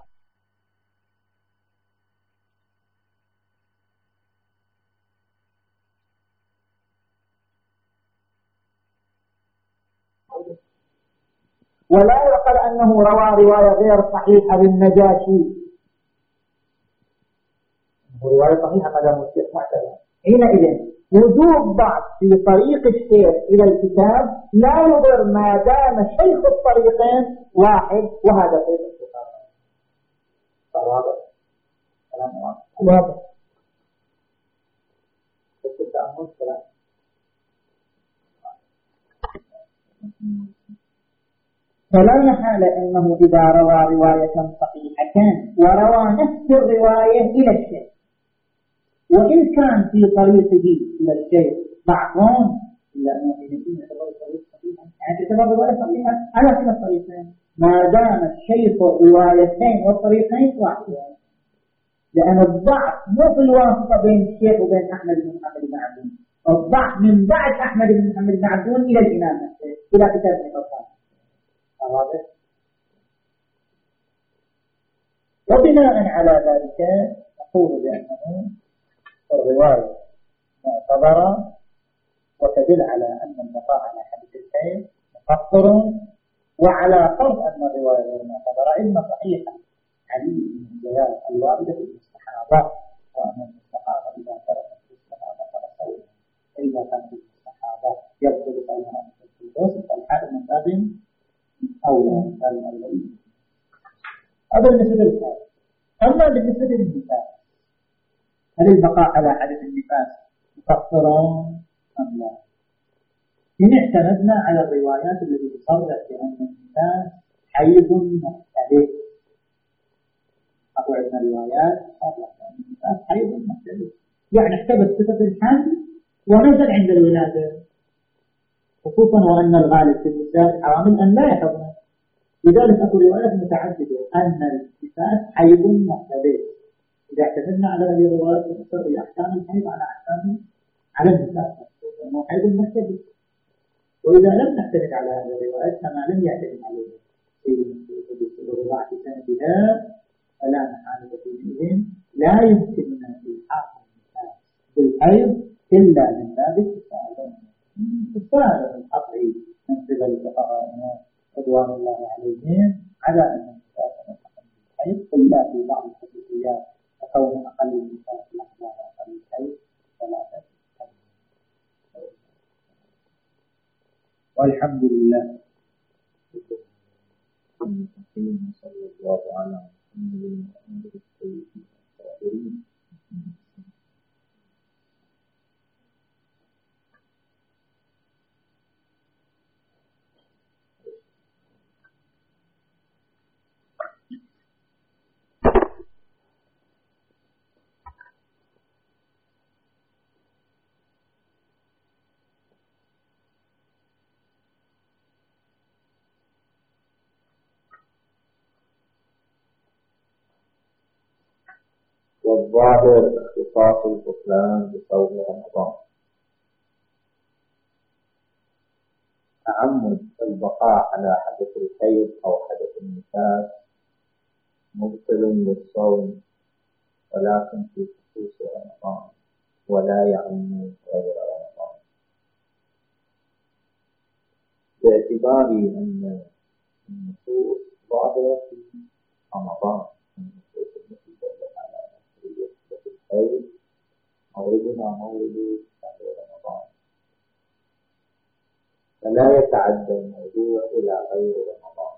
ولا يقل أنه روى رواية غير صحيحة للنجاشي رواية صحيحة مدام الشيخ معتبر. حينئذ وجود ضعف في طريق الشيخ إلى الكتاب لا يضر ما دام شيخ الطريقين واحد وهذا شيخ الكتاب. واضح كلام واضح. التأمل كلام فلا محال أنه إذا روى رواية صحيحة وروى نفس الرواية إلى الشيخ، وإن كان في طريقه إلى الشيخ ضعف إلا أنه في نفسه يعتبر طريق صحيحا، يعني تعتبر رواية صحيحة على كلا الطريقين ما دام الشيخ الروايتين والطريقين واحدين، لأن الضعف مو في الواسطة بين الشيخ وبين أحمد بن محمد بن عبدون، الضعف من بعد أحمد بن محمد بن عبدون إلى الإمام نفسه إلى كتاب ابن بطال. واضح؟ وبناء على ذلك نقول بأنه الرواية معتبرة وتدل على أن البقاء على حديث الحيض مقصر، وعلى فرض أن الرواية غير معتبرة إما صحيحة علي بن الجلال الواردة في المستحاضة، وأن المستحاضة إذا تركت المستحاضة فلا صوم، إذا كانت المستحاضة يبطل صومها في الوسط فالحال من باب أولى الأولى. هذا بالنسبة للحال. أما بالنسبة للنفاس، هل البقاء على حدث النفاس مقصر أم لا؟ إن اعتمدنا على الروايات التي تصرح بأن النفاس حيض محتدث، أقول عندنا روايات تصرح بأن النفاس حيض محتدث، يعني احتبس صفة الحمل ونزل عند الولادة، خصوصا وأن الغالب في النساء الحوامل أن لا يحضن. لذلك أقول روايات متعددة أن النفاس حيض محتدث. إذا اعتمدنا على هذه الروايات نقصر أحكام الحيض على أحكام على النفاس لأنه حيض محتدث. وإذا لم نعتمد على هذه الروايات كما لم يعتمد عليها في الرضاعة سندها فلا محالة فيهم لا يمكننا إلحاق النفاس بالحيض إلا من باب التساهل التساهل القطعي من قبل الفقهاء رضوان الله عليهم على أن النفاس ملحق بالحيض إلا في بعض الخصوصيات كون أقل النفاس لحظة وأقل الحيض ثلاثة. والحمد لله. صلى الله على محمد وعلى والظاهر اختصاص البطلان بصوم رمضان. تعمد البقاء على حدث الحيض أو حدث النفاس مبطل للصوم ولكن في خصوص رمضان ولا يعم غير رمضان، باعتبار أن النصوص ظاهرة في رمضان. أي مولدنا مولد شهر رمضان، فلا يتعدى الموضوع إلى غير رمضان.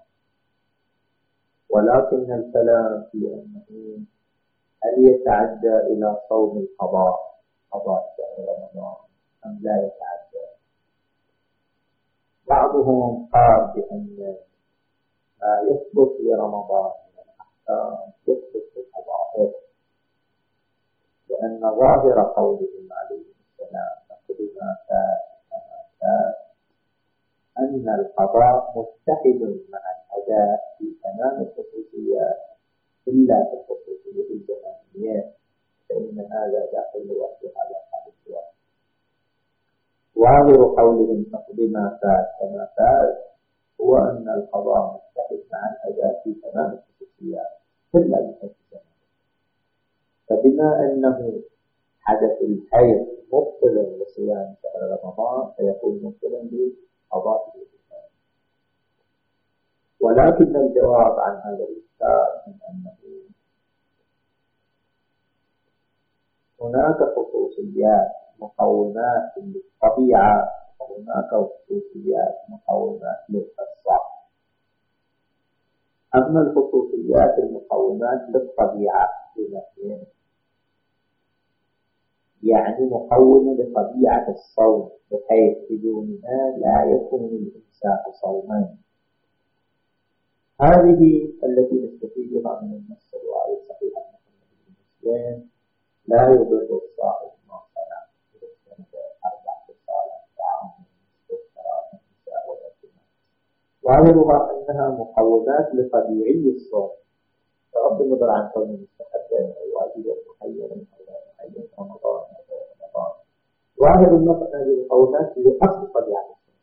ولكن الكلام في أنه هل يتعدى إلى صوم القضاء قضاء شهر رمضان أم لا يتعدى. بعضهم قال بأن ما يثبت في رمضان من الأحكام يثبت في القضاء، لأن ظاهر قولهم عليه السلام نقول ما فات أن القضاء متحد مع الأداء في تمام الخصوصيات إلا في الخصوصية الزمانية، فإن هذا داخل وقت هذا قال الوقت. ظاهر قولهم نقول ما فات كما فات هو أن القضاء متحد مع الأداء في تمام الخصوصيات إلا في الزمانية. فبما أنه حدث الحيض مبطل لصيام شهر رمضان فيكون مبطلا لقضاء الإنسان. ولكن الجواب عن هذا الإشكال من أنه هناك خصوصيات مقومات للطبيعة وهناك خصوصيات مقومات للخصة. أما الخصوصيات المقومات للطبيعة بنفسها يعني مقومة لطبيعة الصوم بحيث بدونها لا يكون الإمساك صوما، هذه التي نستفيدها من النص الوارد صحيح المسلم. لا يضر الصائم ما صنع إذا كان أربع خصال طعام ظاهرها أنها مقومات لطبيعي الصوم بغض النظر عن كون مستحبا أو واجبا محيرا أو لا محيرا رمضان أو غير رمضان. ظاهر النص أن هذه المقومات لأصل طبيعة الصوم،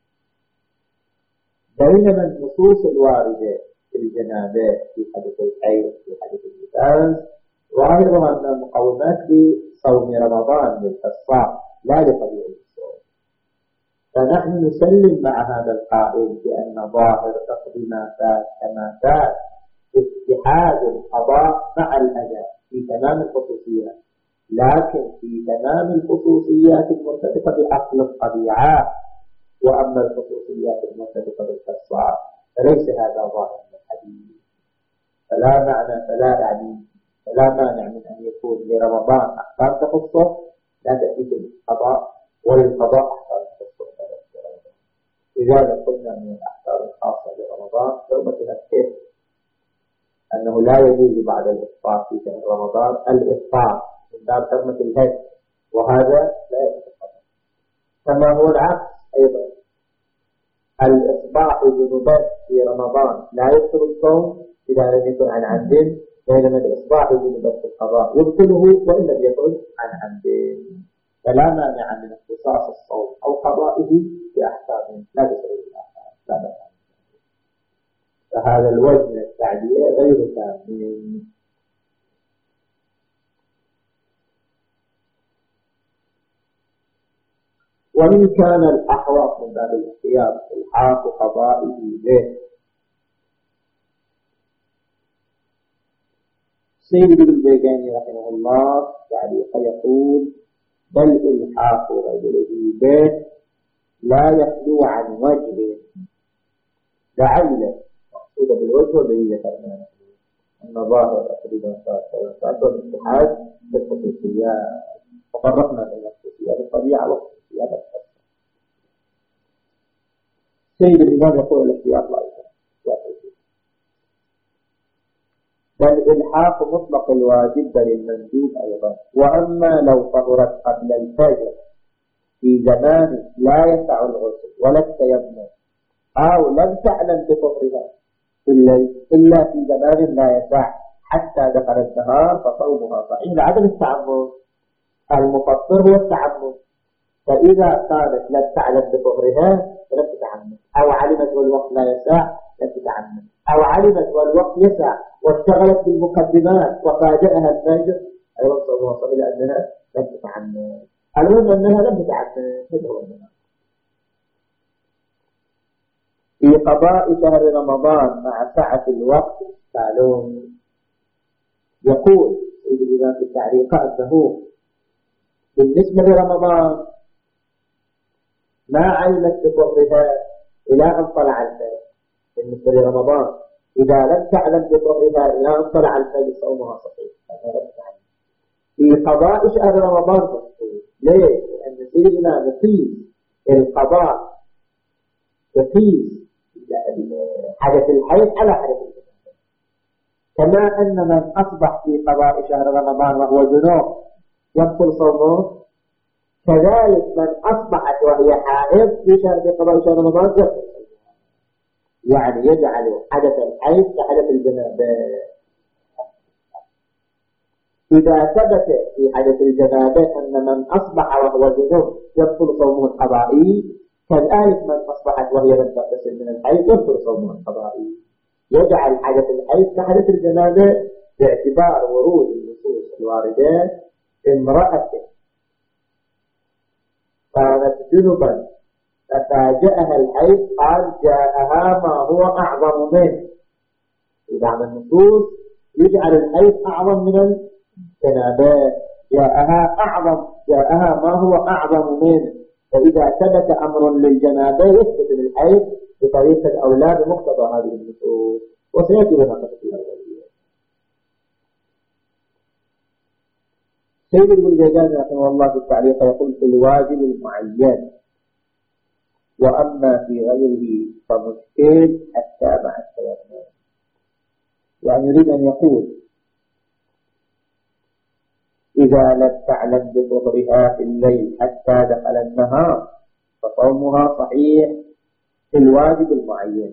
بينما النصوص الواردة في الجنابة في حدث الحيض في حدث النفاس ظاهرها أنها مقومات لصوم رمضان للحصة لا لطبيعة الصوم. فنحن نسلم مع هذا القائل بأن ظاهر تقضي ما فات كما فات اتحاد القضاء مع الأداء في تمام الخصوصيات، لكن في تمام الخصوصيات المرتبطة بأصل الطبيعة. وأما الخصوصيات المرتبطة بالحصة فليس هذا ظاهر من الحديث، فلا معنى فلا يعني فلا مانع من أن يكون لرمضان أحكام تخصه لا تأتي بالقضاء وللقضاء أحكام تخصه. لذلك قلنا من الأحكام الخاصة برمضان حرمة الكيف أنه لا يجوز بعد الإفطار في شهر رمضان الإفطار من باب حرمة الهج، وهذا لا يتفق. كما هو العكس أيضا، الإصباح جنوبا في رمضان لا يبطل الصوم إذا لم يكن عن عمد، بينما الإصباح جنوبا في القضاء يبطله وإن لم يكن عن عمد. فلا مانع من اختصاص الصوم أو قضائه بأحكام لا تسري الأحكام لا مانع. فهذا الوزن التعديل غير كامل. وإن كان الأحوط من باب الاختيار الحاق قضائه به. سيد ابن البيقاني رحمه الله تعليق يقول: بل الحاق رجله به لا يخلو عن وجه لعل مقصود بالوجه والذي ذكرناه أن ظاهر تقريبا صارت الاتحاد بالخصوصيات، وفرقنا بين الخصوصيات الطبيعة والخصوصيات الخاصة. سيد الإمام يقول الاحتياط لا يكون، بل إلحاق مطلق الواجب بل المندوب أيضا. وأما لو طهرت قبل الفجر في زمان لا يسع الغسل ولا التيمم أو لم تعلم بطهرها إلا في زمان لا يسع حتى دخل النهار فصومها صحيح لعدم التعمد. المفطر هو التعمد، فإذا كانت لم تعلم بطهرها فلم تتعمد، أو علمت والوقت لا يسع لم تتعمد، أو علمت والوقت يسع واشتغلت بالمقدمات وفاجأها الفجر أيضا صومها صحيح لأنها لم تتعمد. المهم أنها لم تتعمد. في قضاء شهر رمضان مع سعة الوقت قالون. يقول إذا في التعليق أنه بالنسبة لرمضان ما علمت بطهرها إلى أن طلع الفجر. بالنسبة لرمضان إذا لم تعلم بطهرها إلى أن طلع الفجر صومها صحيح. في قضاء شهر رمضان مفهوم. ليه؟ لأن سيدنا نقيس القضاء تقيس حدث الحيض على حدث الجنابة، كما أن من أصبح في قضاء شهر رمضان وهو جنوب يبطل صومه، كذلك من أصبحت وهي حائض في شهر قضاء شهر رمضان يبطل صومه. يعني يجعل حدث الحيض كحدث الجنابة. إذا ثبت في حدث الجنابة أن من أصبح وهو جنوب يبطل صومه القضائي، كذلك من أصبحت وهي لم تغتسل من الحيض يبطل صومه القضائي. يجعل حدث الحيض كحدث الجنابة باعتبار ورود النصوص الواردة. امرأة كانت جنبا ففاجأها الحيض قال جاءها ما هو أعظم منه. إذا عمل النصوص يجعل الحيض أعظم من الجنابة. جاءها أعظم جاءها ما هو أعظم منه. فإذا ثبت أمر للجنابة يثبت للحيض بطريقة الأولى بمقتضى هذه النصوص، وسيأتي بنقطة في الأولية. سيد ابن الجيزاني رحمه الله في التعليق يقول في الواجب المعين، وأما في غيره فمشكل حتى مع التيمم. يعني يريد أن يقول إذا لم تعلم بظهرها في الليل حتى دخل النهار فصومها صحيح في الواجب المعين.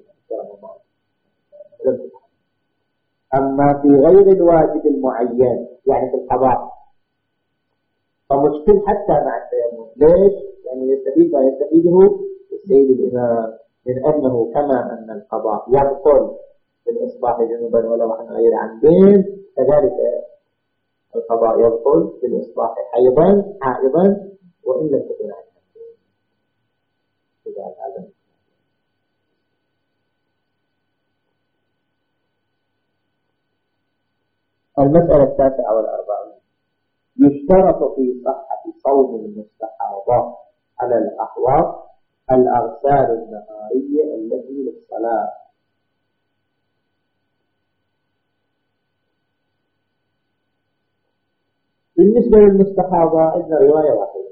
أما في غير الواجب المعين يعني في القضاء فمشكل حتى مع التيمم. ليش؟ لأنه يعني يستفيد ما يستفيده السيد الإمام من أنه كما أن القضاء يبطل بالإصباح جنوبا ولو عن غير عمدين كذلك القضاء يبطل بالإصباح حيضا حائضا وإن لم تكن عن عمدين. المسألة التاسعة والأربعين يشترط في صحة صوم المستحاضة على الأحواض الأغسال النهارية التي للصلاة. بالنسبة للمستحاضة عندنا رواية واحدة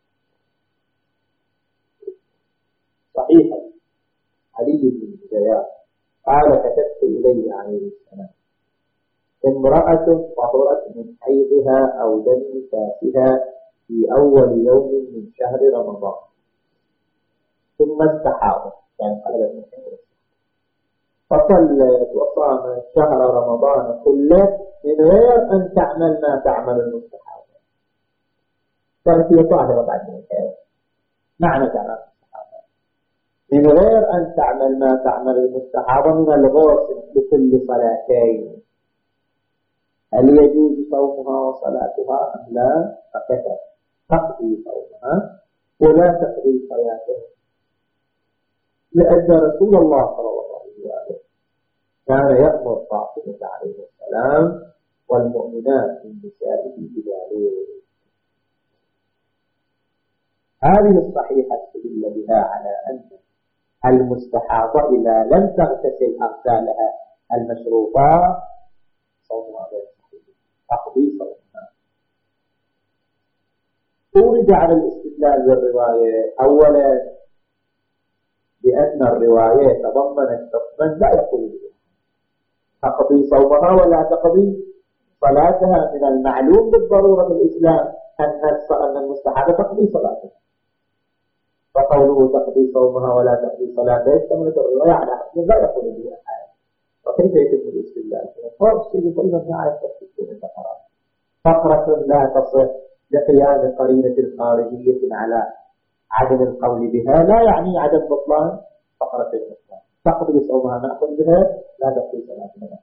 صحيحة علي بن زياد قال كتبت إلي عليه السلام امرأة طهرت من حيضها أو دم نفاسها في أول يوم من شهر رمضان ثم استحاضت يعني قلبت من حيضها فصلت وصامت شهر رمضان كله من غير أن تعمل ما تعمل المستحاضة. كانت هي طاهرة بعد من الحيض معنى تعمل المستحاضة من غير أن تعمل ما تعمل المستحاضة من الغسل لكل صلاتين. هل يجوز صومها وصلاتها أم لا؟ فكتب تقضي صومها ولا تقضي صلاتها لأن رسول الله صلى الله عليه وسلم كان يأمر فاطمة عليه السلام والمؤمنات من نسائه بذلك. هذه الصحيحة استدل بها على أن المستحاضة إذا لم تغتسل أغسالها المشروطات صومها غير صحيح تقضي صومها. أورد على الاستدلال بالرواية أولا بأن الرواية تضمنت حكما لا يقول به تقضي صومها ولا تقضي صلاتها. من المعلوم بالضرورة في الإسلام أن المستحاضة تقضي صلاتها فقوله تقضي صومها ولا تقضي صلاتها يشتمل الرواية على حكم لا يقول به أحد. وكيف يتم الاستدلال؟ فرق سيد قلنا على التفكير الفقرات فقرة لا تصح لقيام قرينة خارجية على عدم القول بها لا يعني عدم بطلان فقرة الإسلام. تقضي صومها نأخذ بها لا تقضي صلاتها.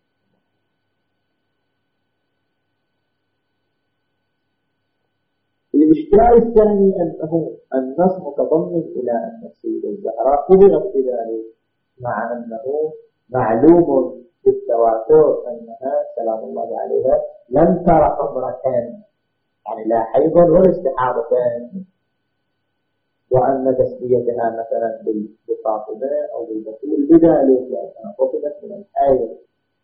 الإشكال الثاني أنه النص متضمن إلى أن السيدة الزهراء قبلت بذلك مع أنه معلوم بالتواتر أنها سلام الله عليها لم ترى أمرتين يعني لا حيضا ولا استحاضتين وأن تسميتها مثلا بالفاطمة أو بالبتول بذلك لأنها فطمت من الحيض.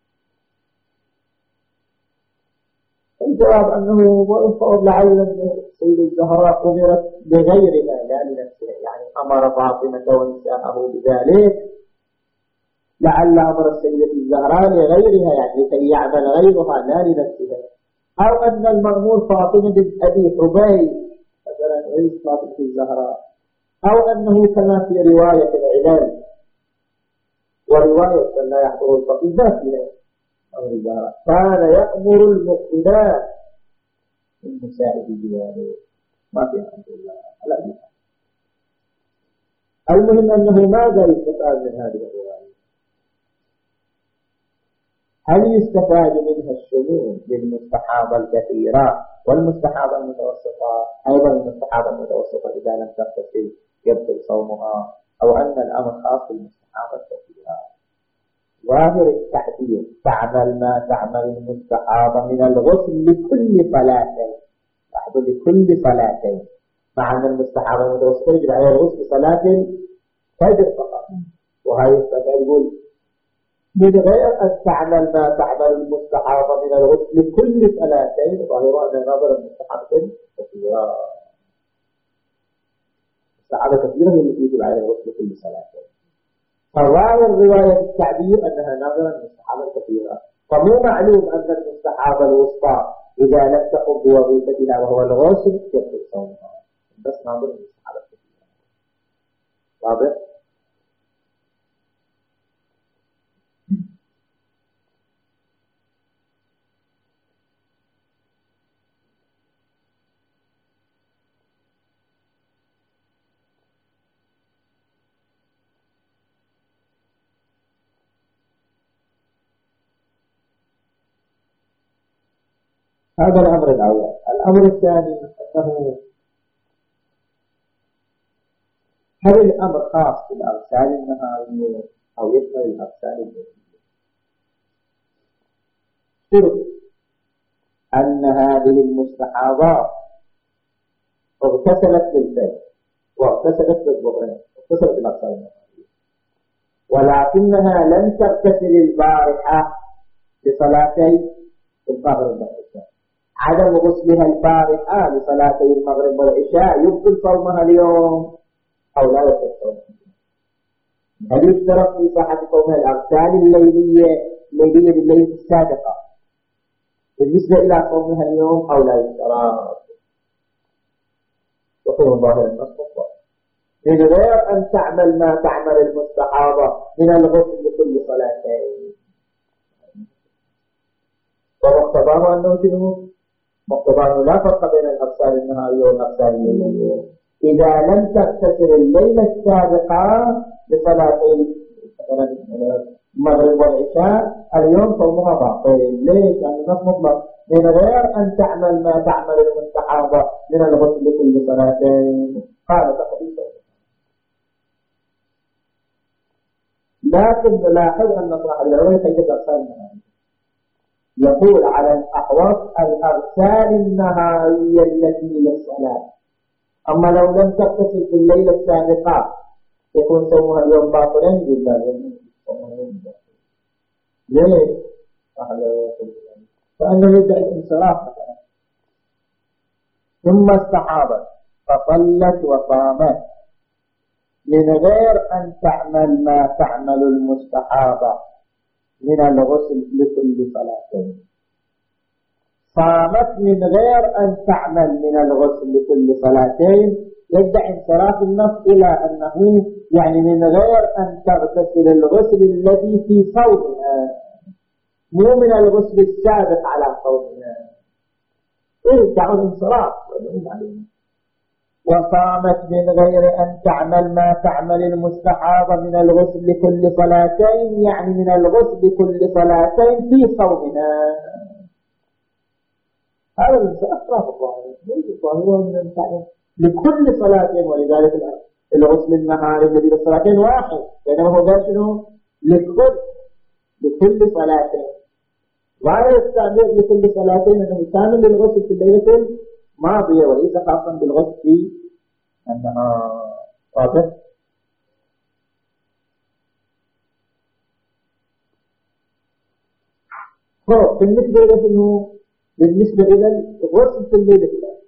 الجواب أنه وإنصار لعل السيدة الزهراء أمرت بغيرها لا لنفسها يعني أمر فاطمة ونساءه بذلك لعل أمر السيدة الزهراء لغيرها يعني لكي يعمل غيرها لا لنفسها أو أن المأمور فاطمة بنت أبي حبيب مثلا رئيس فاطمة الزهراء أو أنه كما في رواية العلال ورواية لا يحضر الفقيه ما فيها كان يأمر المؤمنات من نسائه بذلك ما فيها الحمد لله لا بها. المهم أنه ماذا يستفاد من هذه الرواية؟ هل يستفاد منها الشمول للمستحاضة الكثيرة والمستحاضة المتوسطة أيضا المستحاضة المتوسطة إذا لم تغتسل يبطل صومها أو أن الأمر خاص بالمستحاضة الكثيرة؟ ظاهر التحديد تعمل ما تعمل المستحاضة من الغسل لكل صلاتين بعد لكل صلاتين مع أن المستحاضة المتوسطة يجب عليها الغسل صلاة الفجر فقط وهي يقول بغير أن تعمل ما تعمل المستحاضة من الغسل لكل صلاتين ظاهر أن نظر المستحاضة كثيرة السعادة كثيرة من يجب عليها الغسل لكل صلاتين فظاهر رواية التعبير أنها نظرا للصحابة الكثيرة، فمو معلوم أن المستحاضة الوسطى إذا لم تقم بوظيفتها وهو الغسل يبطل صومها، بس نظر للصحابة الكثيرة. واضح؟ هذا الأمر الأول. الأمر الثاني أنه هل الأمر خاص بالأغسال النهارية أو يشمل الأغسال الليلية؟ شرط أن هذه المستحاضات اغتسلت بالفجر واغتسلت بالظهرين واغتسلت بالأغسال النهارية، ولكنها لم تغتسل البارحة بصلاتي المغرب والعشاء. عدم غسلها البارحة لصلاتي المغرب والعشاء يبطل صومها اليوم أو لا يبطل صومها؟ هل يشترط في صحة صومها الأغسال الليلية الليلية بالليل السابقة بالنسبة إلى صومها اليوم أو لا يشترط؟ وقيل ظاهر النص من غير أن تعمل ما تعمل المستحاضة من الغسل لكل صلاتين. ومقتضاه أنه شنو؟ مقتضاه لا فرق بين الأغسال النهارية والأغسال الليلية. إذا لم تغتسل الليلة السابقة لصلاتي المغرب والعشاء اليوم صومها باطل. ليش؟ لأن النص مطلق من غير أن تعمل ما تعمل المستحاضة من الغسل لكل صلاتين. قال تقضي صومها. لكن نلاحظ أن صاحب العلم يحدد الأغسال النهارية، يقول على الأحوط الأغسال النهارية التي للصلاة. أما لو لم تغتسل في الليلة السابقة يكون صومها اليوم باطلا. يقول لا يوم صومها اليوم باطلا. ليش؟ فأنه يدعي الانصراف مثلا ثم استحاضت فصلت وصامت من غير أن تعمل ما تعمل المستحاضة من الغسل لكل صلاتين. صامت من غير أن تعمل من الغسل لكل صلاتين، يدعي انصراف النص إلى أنه يعني من غير أن تغتسل الغسل الذي في صومها، مو من الغسل السابق على صومها. إيه دعوا الانصراف. وصامت من غير أن تعمل ما تعمل المستحاضة من الغسل لكل صلاتين، يعني من الغسل لكل صلاتين في صومها. هذا الانصراف لا تظاهر هو من الانصراف لكل صلاتين. ولذلك الغسل النهاري الذي للصلاتين واحد، بينما هو قال شنو؟ لكل لكل صلاتين. وهذا التعبير لكل صلاتين أنه كامل للغسل في الليلة الماضية وليس خاصا بالغسل في النهار. واضح؟ هو بالنسبة إلى شنو؟ بالنسبة إلى الغسل في الليلة الآتية،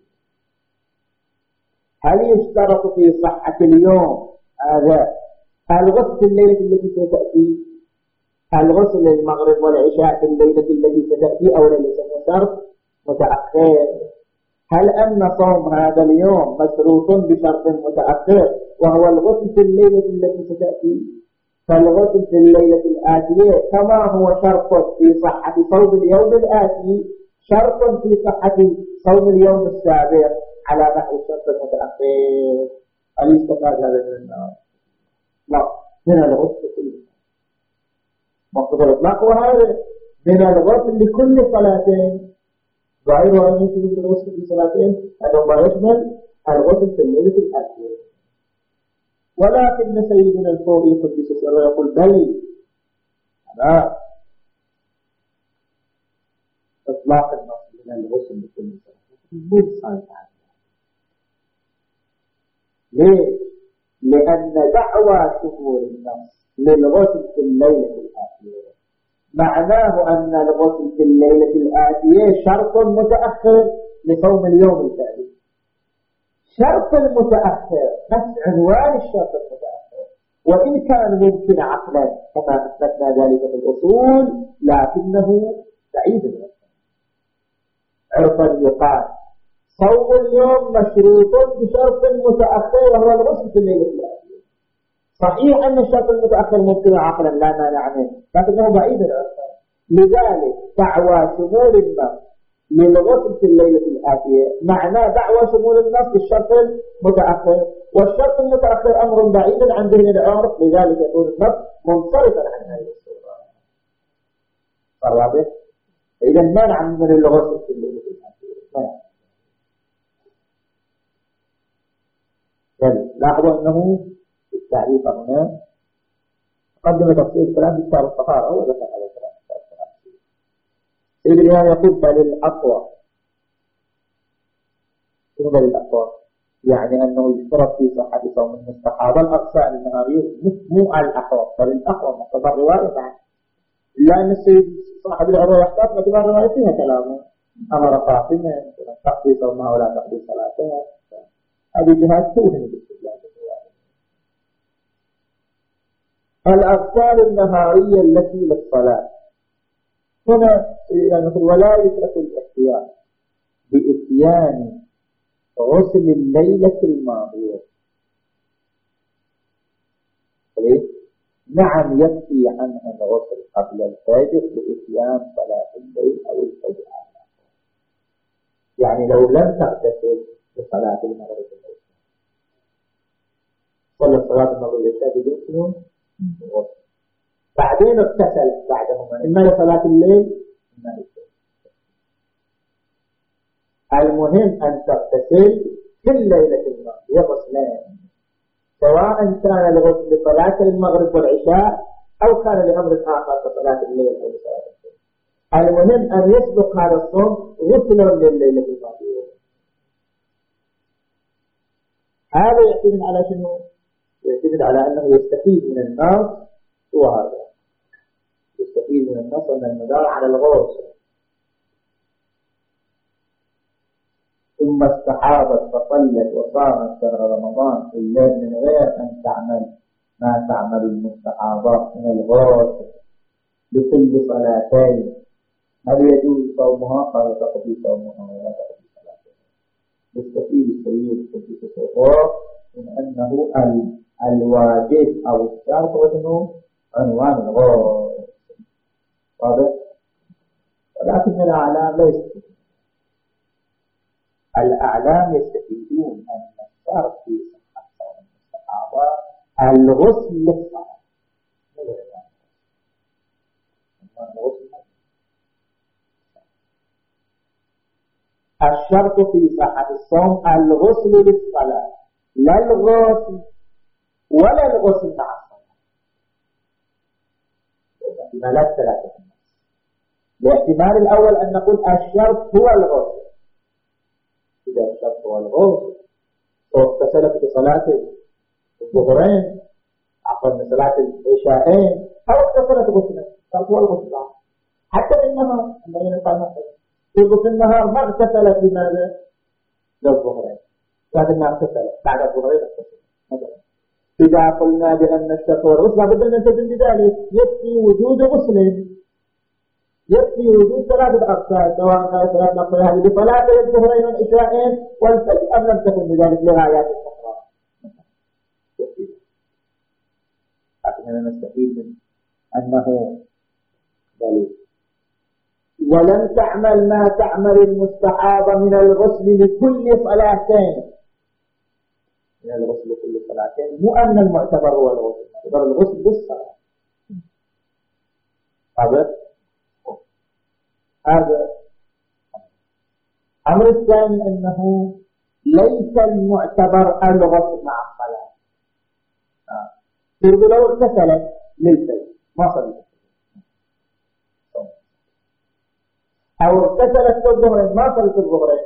هل يشترط في صحة اليوم هذا الغسل في الليلة التي ستأتي، الغسل المغرب والعشاء في الليلة التي ستأتي، أو ليس شرط متأخر؟ هل أن صوم هذا اليوم مشروط بشرط متأخر وهو الغسل في الليلة التي ستأتي؟ فالغسل في الليلة الآتية كما هو شرط في صحة صوم اليوم الآتي شرط في صحة صوم اليوم السابق على نحو الشرط المتأخر. هل يستفاد هذا من النار؟ لا، من الغسل كله مقصود الإطلاق. وهذا من الغسل لكل صلاتين، ظاهر أن يشمل الغسل في صلاتين أنه ما يشمل الغسل في الليلة الآتية. ولكن سيدنا الفوضي قدس سره يقول بل هذا إطلاق النص من الغسل لكل صلاتين مو صحيح. ليه؟ لأن دعوى شمول النص للغسل في الليلة الآتية معناه أن الغسل في الليلة الآتية شرط متأخر لصوم اليوم التالي. شرط المتأخر نفس عنوان الشرط المتأخر وإن كان ممكن عقلا كما أثبتنا ذلك في الأصول لكنه بعيد من الصلاة. عرفا يقال صوم اليوم مشروط بشرط متأخر وهو الغسل في الليلة الآخرة. صحيح أن الشرط المتأخر ممكن عقلا لا مانع منه لكنه بعيد عرفا. لذلك دعوى شمول النص للغسل في الليلة الآتية معناه دعوى شمول النص للشرط المتأخر، والشرط المتأخر أمر بعيد عن ذهن العرف، لذلك يكون النص منصرفا عن هذه الصورة. واضح؟ إذا منع من الغسل في الليلة الآتية. لاحظوا أنه في التعريف هنا قدم تفصيل الكلام في كتاب الطهارة أو ذكر على الكلام في كتاب الطهارة. سيد الإمام يقول بل الأقوى. شنو بل الأقوى؟ يعني أنه يشترط في صحة صوم المستحاضة الأقصاء النهارية مو على الأقوى، بل الأقوى مقتضى الرواية بعد، لأن السيد صاحب العروة يحتاج مقتضى الرواية فيها كلامه أمر فاطمة تقضي صومها ولا تقضي صلاتها. هذه جهات توهم بالاستدلال بالرواية. الأغسال النهارية التي للصلاة هنا يعني ولا يترك الاحتياط بإتيان غسل الليلة الماضية. نعم يكفي عنها الغسل قبل الفجر بإتيان صلاة الليل أو الفجر، يعني لو لم تغتسل بصلاة المغرب صلى صلاة المغرب والعشاء بدون شنو؟ غسل. بعدين اغتسل بعدهما إما لصلاة الليل إما للفجر. المهم أن تغتسل في الليلة الماضية غسلان، سواء كان الغسل لصلاة المغرب والعشاء أو كان لأمر آخر كصلاة الليل أو صلاة الليل. المهم أن يسبق هذا الصوم غسلا لليلة الماضية. هذا يعتمد على شنو؟ يعتمد على أنه يستفيد من النص. وهذا يستفيد من النص أن المدار على الغسل. ثم استحاضت فصلت وصامت شهر رمضان في الليل من غير أن تعمل ما تعمل المستحاضات من الغسل لكل صلاتين، هل يجوز صومها؟ قال تقضي صومها ولا تقضي صلاتها. يستفيد السيد في الصفوف من أنه الواجب أو الشرط وأنه عنوان الغسل. واضح؟ ولكن الأعلام ليس. الأعلام يستفيدون أن الشرط في صحة صوم المستحاضة الغسل للصلاة. الشرط في صحة الصوم الغسل للصلاة، لا الغسل ولا الغسل مع الصلاة. الاحتمالات ثلاثة. الاحتمال الأول أن نقول الشرط هو الغسل. إذا الشرط هو الغسل واغتسلت بصلاة الظهرين عقب من صلاة العشاءين أو اغتسلت غسلا، الشرط هو الغسل. حتى في النهار عندما يقال مثلا في النهار ما اغتسلت لماذا؟ للظهرين، لكنها اغتسلت بعد الظهرين اغتسلت مثلا. إذا قلنا بأن الشرط هو الغسل لابد أن نلتزم بذلك. يكفي وجود غسل، يكفي وجود ثلاثة أقسام، سواء كانت ثلاثة أقسام هذه بصلاة الظهرين والعشاءين والفجر أم لم تكن بذلك لغايات الصحراء. لكننا نستفيد من أنه دليل. ولم تعمل ما تعمل المستحاضة من الغسل لكل صلاتين، من الغسل لكل صلاتين، مو أن المعتبر هو الغسل، معتبر الغسل بالصلاة. هذا هذا الأمر الثاني أنه ليس المعتبر الغسل مع الصلاة. تريد لو اغتسلت للفجر ما صلت، أو اغتسلت الظهرين ما صلت الظهرين،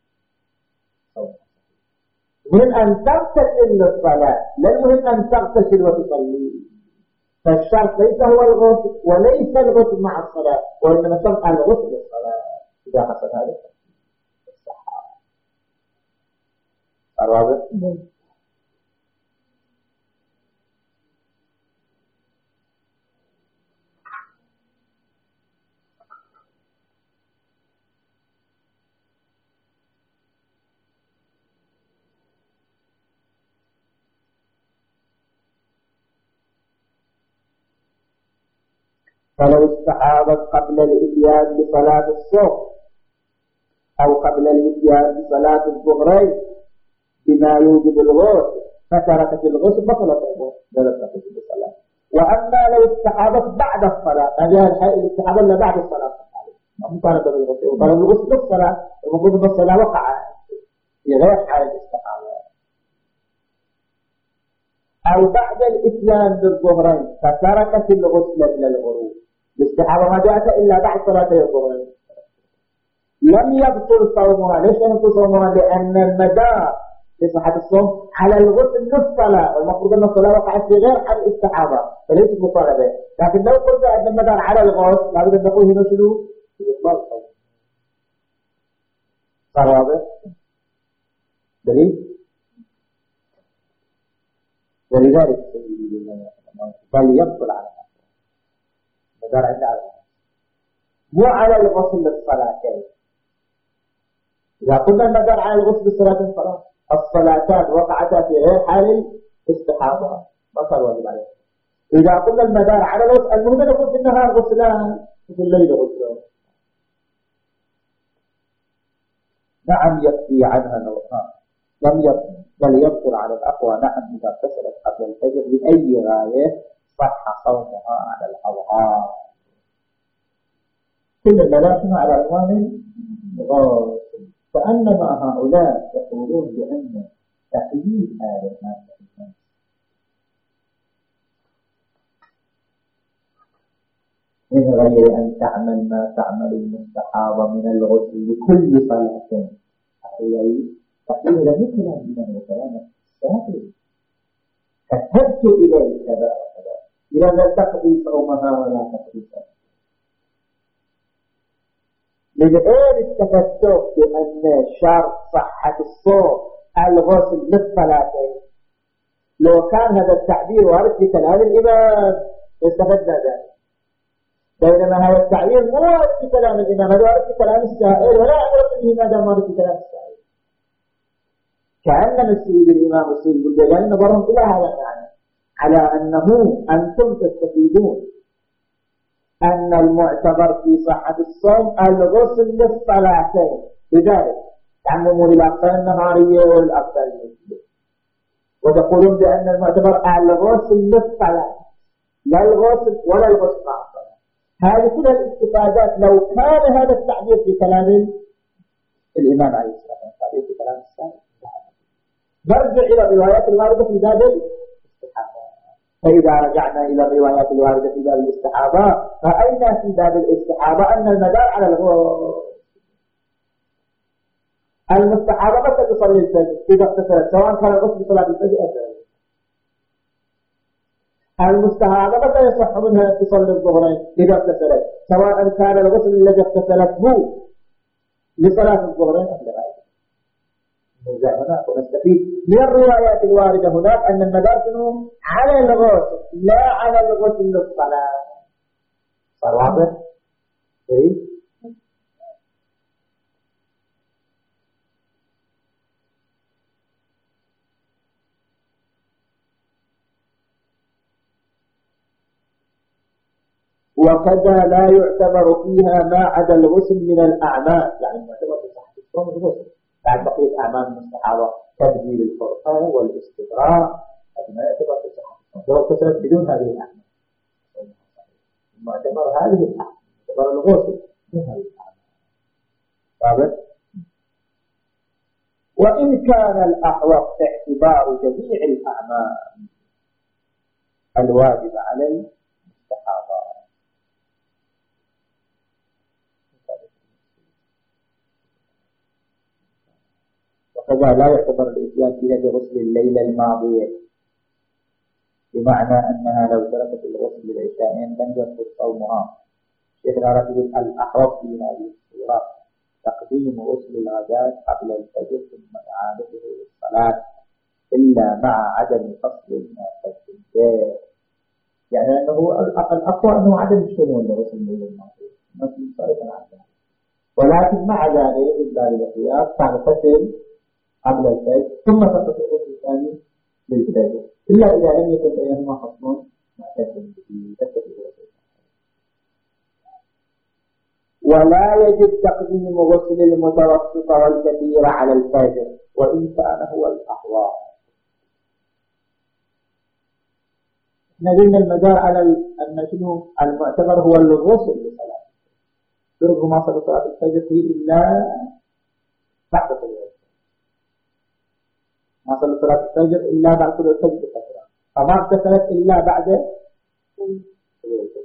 من أن تغتسل للصلاة، لا المهم أن تغتسل وتصلي. فالشرط ليس هو الغسل وليس الغسل مع الصلاة، وإنما شرط الغسل للصلاة إذا حصل هذا الصحة. الرابع فلو استحاضت قبل الإتيان بصلاة الصبح أو قبل الإتيان بصلاة الظهرين بما يوجب الغسل فتركت الغسل بطلت الغسل بالصلاة. وأما لو استحاضت بعد الصلاة، هذه الحالة الاستحاضة إلا بعد الصلاة مطالبة بالغسل، وطلب الغسل بالصلاة، المفروض بالصلاة وقع في غير حالة الاستحاضة. أو بعد الإتيان بالظهرين فتركت الغسل إلى الغروب. الاستحاضة ما جاءت إلا بعد صلاة الظهرين لم يبطل صومها. ليش لم يبطل صومها؟ لأن المدار في صحة الصوم على الغسل للصلاة، والمفروض أن الصلاة وقعت في غير حال الاستحاضة فليست مطالبة. لكن لو قلنا أن المدار على الغسل لابد أن نقول هنا شنو؟ إطلاق الصوم. صار واضح؟ دليل؟ ولذلك بل يبطل على المدار عند على مو على الغسل للصلاتين. إذا قلنا المدار على الغسل للصلاتين خلاص الصلاتان وقعتا في غير حال الاستحاضة ما صار واجب عليه. إذا قلنا المدار على الغسل المهم نقول في النهار غسلان وفي الليل غسلان. نعم يكفي عنها نوعان لم يبطل بل يبطل على الأقوى. نعم إذا اغتسلت قبل الفجر لأي غاية صح صومها على الأظهار. كل الملاشمة على عنوان غاية. فأنما هؤلاء يقولون بأن تحديد هذا المادة من غير أن تعمل ما تعمل المستحاضة من الغسل لكل صلاة هي تقول لم يكن عندنا كلام سهل كتبت إليه كذا وكذا إذا لا تقضي صومها ولا تقضي صومها. للآن استفدت بأن شرط صحة الصوم الغسل للصلاتين. لو كان هذا التعبير وارد في كلام الإمام استفدنا ذلك، بينما هذا التعبير مو وارد في كلام الإمام، هذا وارد في كلام السائل ولا أعرف به ماذا وارد في كلام السائل. كأن السيد الإمام السيد الجلال نظرهم إلى هذا المعنى على أنه أنتم تستفيدون أن المعتبر في صحة الصوم الغسل للصلاتين، لذلك تعمموا للأقصال النهارية والأقصال الليلية، وتقولون بأن المعتبر الغسل للصلاة لا الغسل ولا الغسل مع الصلاة. هذه كلها الاستفادات لو كان هذا التعبير في كلام الإمام عليه الصلاة والسلام تعبير في كلام السائل. نرجع إلى الروايات الواردة في باب الاستحاضة. فإذا رجعنا إلى الروايات الواردة في باب الاستحاضة رأينا في باب الاستحاضة أن المدار على الغسل. المستحاضة متى تصلي الفجر؟ إذا اغتسلت سواء كان الغسل بصلاة الفجر أو غيره. المستحاضة متى يصح منها تصلي الظهرين؟ إذا اغتسلت سواء كان الغسل الذي اغتسلته لصلاة الظهرين أو غيره. هناك ونستفيد من الروايات الواردة هناك أن المدار شنو؟ على الغسل لا على الغسل للصلاة. صار واضح؟ إيه؟ وكذا لا يعتبر فيها ما عدا الغسل من الأعمال، يعني ما يعتبر في صحة الصوم الغسل بعد بقية أعمال المستحاضة تبديل الفرقة والاستدراء، هذا ما يعتبر في صحة الصوم. لو اتصلت بدون هذه الأعمال معتبر هذه الأعمال معتبر الغسل من هذه الأعمال. واضح؟ وإن كان الأحوط اعتبار جميع الأعمال الواجب على المستحاضة. وكذا لا يعتبر الإتيان فيها بغسل الليلة الماضية، بمعنى أنها لو تركت الغسل للعشاءين لم يبطل صومها. شيخنا رجل الأحوط في هذه الصورة تقديم غسل الغداء قبل الفجر ثم إعادته للصلاة، إلا مع عدم فصل الناس في البيت. يعني أنه الأقوى أنه عدم الشمول لغسل الليلة الماضية مثل صارت العدم، ولكن مع ذلك إلا الاحتياط تغتسل قبل الفجر ثم تغتسل الغسل الثاني للفجر، إلا إذا لم يكن بينهما فصل معتدل به تغتسل الغسل. ولا يجب تقديم غسل المتوسط والكثير على الفجر وإن كان هو الأحوال. نقول المدار على أن شنو المعتبر هو الغسل لصلاة درجه ما صلى صلاة الفجر فيه إلا بعد طلوع الفجر، ما صلى صلاة الفجر إلا بعد طلوع الفجر بفترة، فما اغتسلت إلا بعد طلوع الفجر،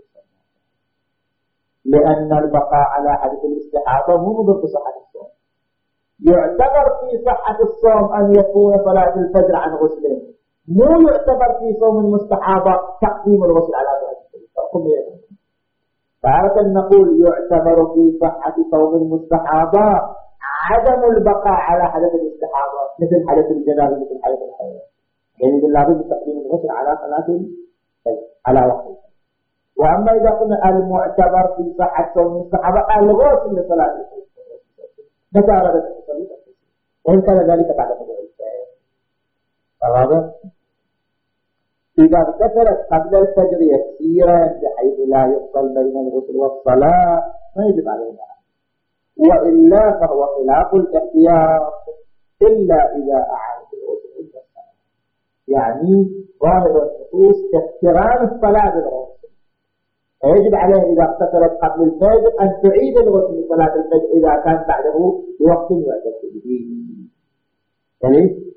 لأن البقاء على حدث الاستحاضة مو ضد صحة الصوم. يعتبر في صحة الصوم أن يكون صلاة الفجر عن غسل، مو يعتبر في صوم المستحاضة تقديم الغسل على صلاة الفجر. فعادة نقول يعتبر في صحة صوم المستحاضة عدم البقاء على حدث الاستحاضة مثل حدث الجنابة مثل حدث الحيض، يعني لابد تقديم الغسل على صلاة الفجر على وقته. وأما إذا قلنا المعتبر في صحة صوم المستحاضة الغسل لصلاة الفجر متى أردت الصلاة وإن كان ذلك بعد طلوع الفجر. فواضح؟ إذا اغتسلت قبل الفجر يسيرا بحيث لا يفصل بين الغسل والصلاة ما يجب عليها، وإلا فهو خلاف الاحتياط إلا إذا أعانت الغسل عند الصلاة. يعني ظاهر النصوص كاقتران الصلاة بالغسل، فيجب عليه إذا اغتسلت قبل الفجر أن تعيد الغسل لصلاة الفجر إذا كان بعده بوقت يعتد به. يعني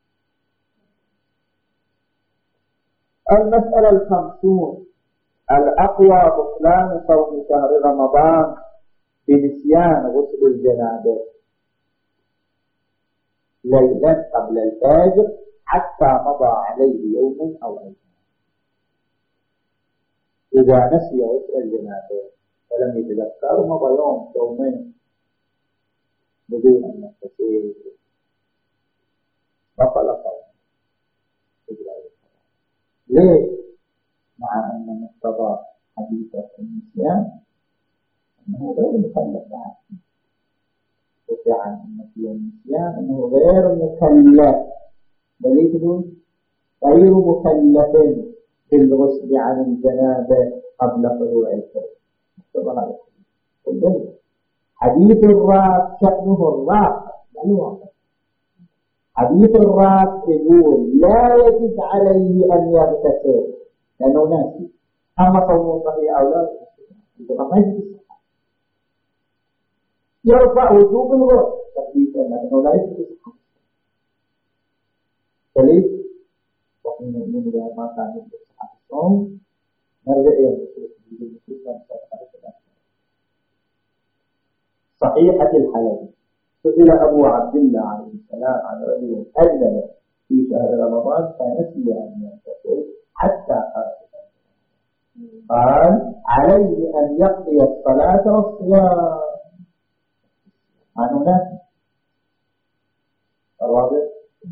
المسألة الخمسون الأقوى بطلان صوم شهر رمضان بنسيان غسل الجنابة ليلا قبل الفجر حتى مضى عليه يوم أو أيام. إذا نسي غسل الجنابة ولم يتذكر مضى يوم يومين بدون أن يغتسل بطل صوم. ليه؟ مع أن مقتضى حديث النسيان أنه غير مكلف بعد، وفي عن النسيان النسيان أنه غير مكلف، بل يكون غير مكلف بالغسل عن الجنابة قبل طلوع الفجر. مقتضى هذا الحديث. حديث الراب شأنه الراب يعني واضح. حديث الراب يقول لا يجب عليه أن يغتسل لأنه ناسي، أما صومه صحيح أو لا يبقى ما يجب الصحة، يرفع وجوب الغسل تحديثا لأنه لا يجب الصحة. فليس وحين من إذا ما كان يجب الصحة الصوم نرجع إلى صحيحة الحلال. سئل أبو عبد الله عليه السلام عن رجل أذن في شهر رمضان فنسي أن يغتسل حتى خرج، قال عليه أن يقضي الصلاة والصيام عنه ناس. الواضح.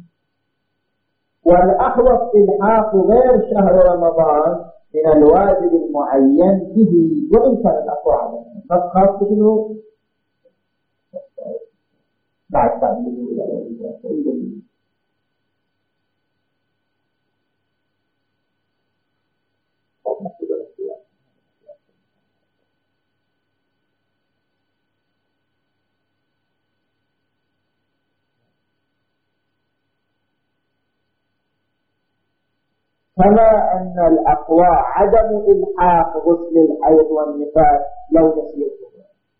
والأحوط إلحاق غير شهر رمضان من الواجب المعين به وإن كان الأقوى فخاص منه بعد تعبيره إلى الإجابة. كما أن الأقوى عدم إلحاق غسل الحيض والنفاس لو نسيته،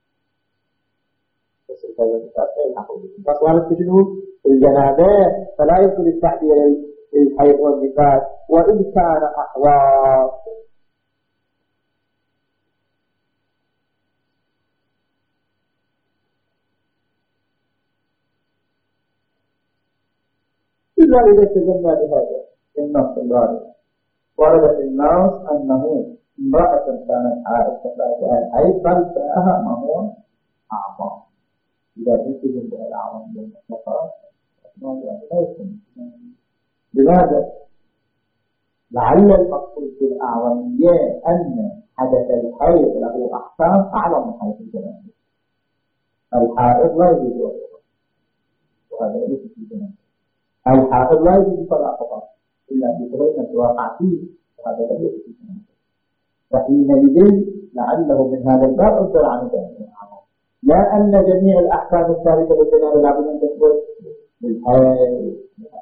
فصارت شنو الجنابة فلا يمكن التعبير الحيض والنفاس وإن كان أحواض. إلا إذا تجمع بهذا النص الرابع. ورد في النص أنه امرأة كانت حائض فسألها الحيض بل سأها ما هو أعظم. إذا تجد بها الأعظم بين الفقرات لماذا؟ لعل المقصود في الأعظمية أن حدث الحيض له أحكام أعظم من حدث الجنابة. الحائض لا يجوز وهذا ليس في الجنابة. الحائض لا يجوز صلاة فقط إلا بطريقة واقع فيه وهذا لا يجوز في الجنابة. فحينئذ لعله من هذا الباب أنزل عن الجنابة. لا أن جميع الأحكام الثابتة بالجنابة لابد أن تثبت بالحيث.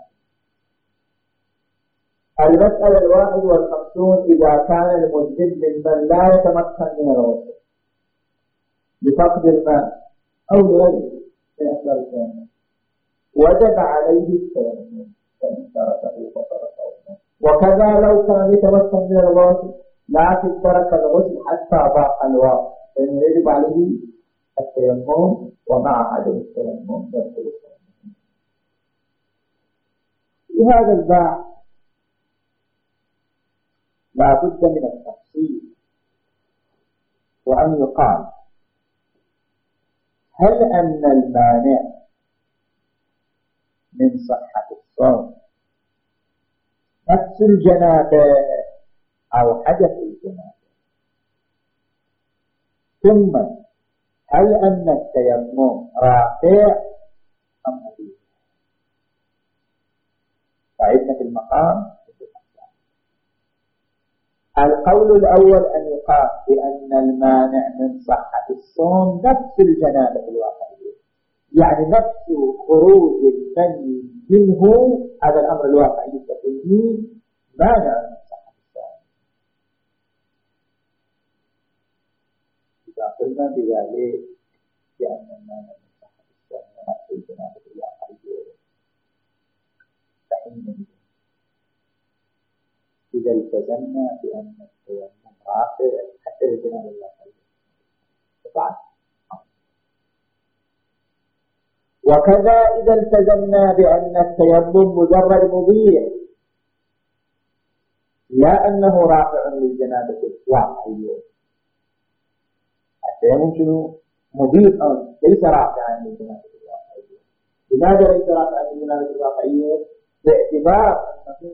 المسألة الواحد والخمسون إذا كان المذنب ممن لا يتمكن من الغسل بفقد الماء أو لغيره من أسباب الجنابة وجب عليه التيمم فإن تركه فقد صوم. وكذا لو كان يتمكن من الغسل لكن ترك الغسل حتى ضاق الوقت فإنه يجب عليه التيمم ومع عدم التيمم يبطل التيمم. في هذا الباب لا بد من التفصيل وأن يقال هل أن المانع من صحة الصوم نفس الجنابة أو حدث الجنابة؟ ثم هل أن التيمم رافع أم حديث؟ فعدنا في المقام. القول الأول أن يقال بأن المانع من صحة الصوم نفس الجنابة الواقعية، يعني نفس خروج المني منه، هذا الأمر الواقعي التقليدي مانع من صحة الصوم. إذا قلنا بذلك بأن المانع من صحة الصوم نفس الجنابة الواقعية فإن إذا التزمنا بأن التيمم رافع حتى الجنابة الواقعية طبعا. وكذا إذا التزمنا بأن التيمم مجرد مبيح لا أنه رافع للجنابة الواقعية. التيمم شنو؟ مبيح ليس رافعا للجنابة الواقعية. لماذا ليس رافعا للجنابة الواقعية؟ باعتبار أنه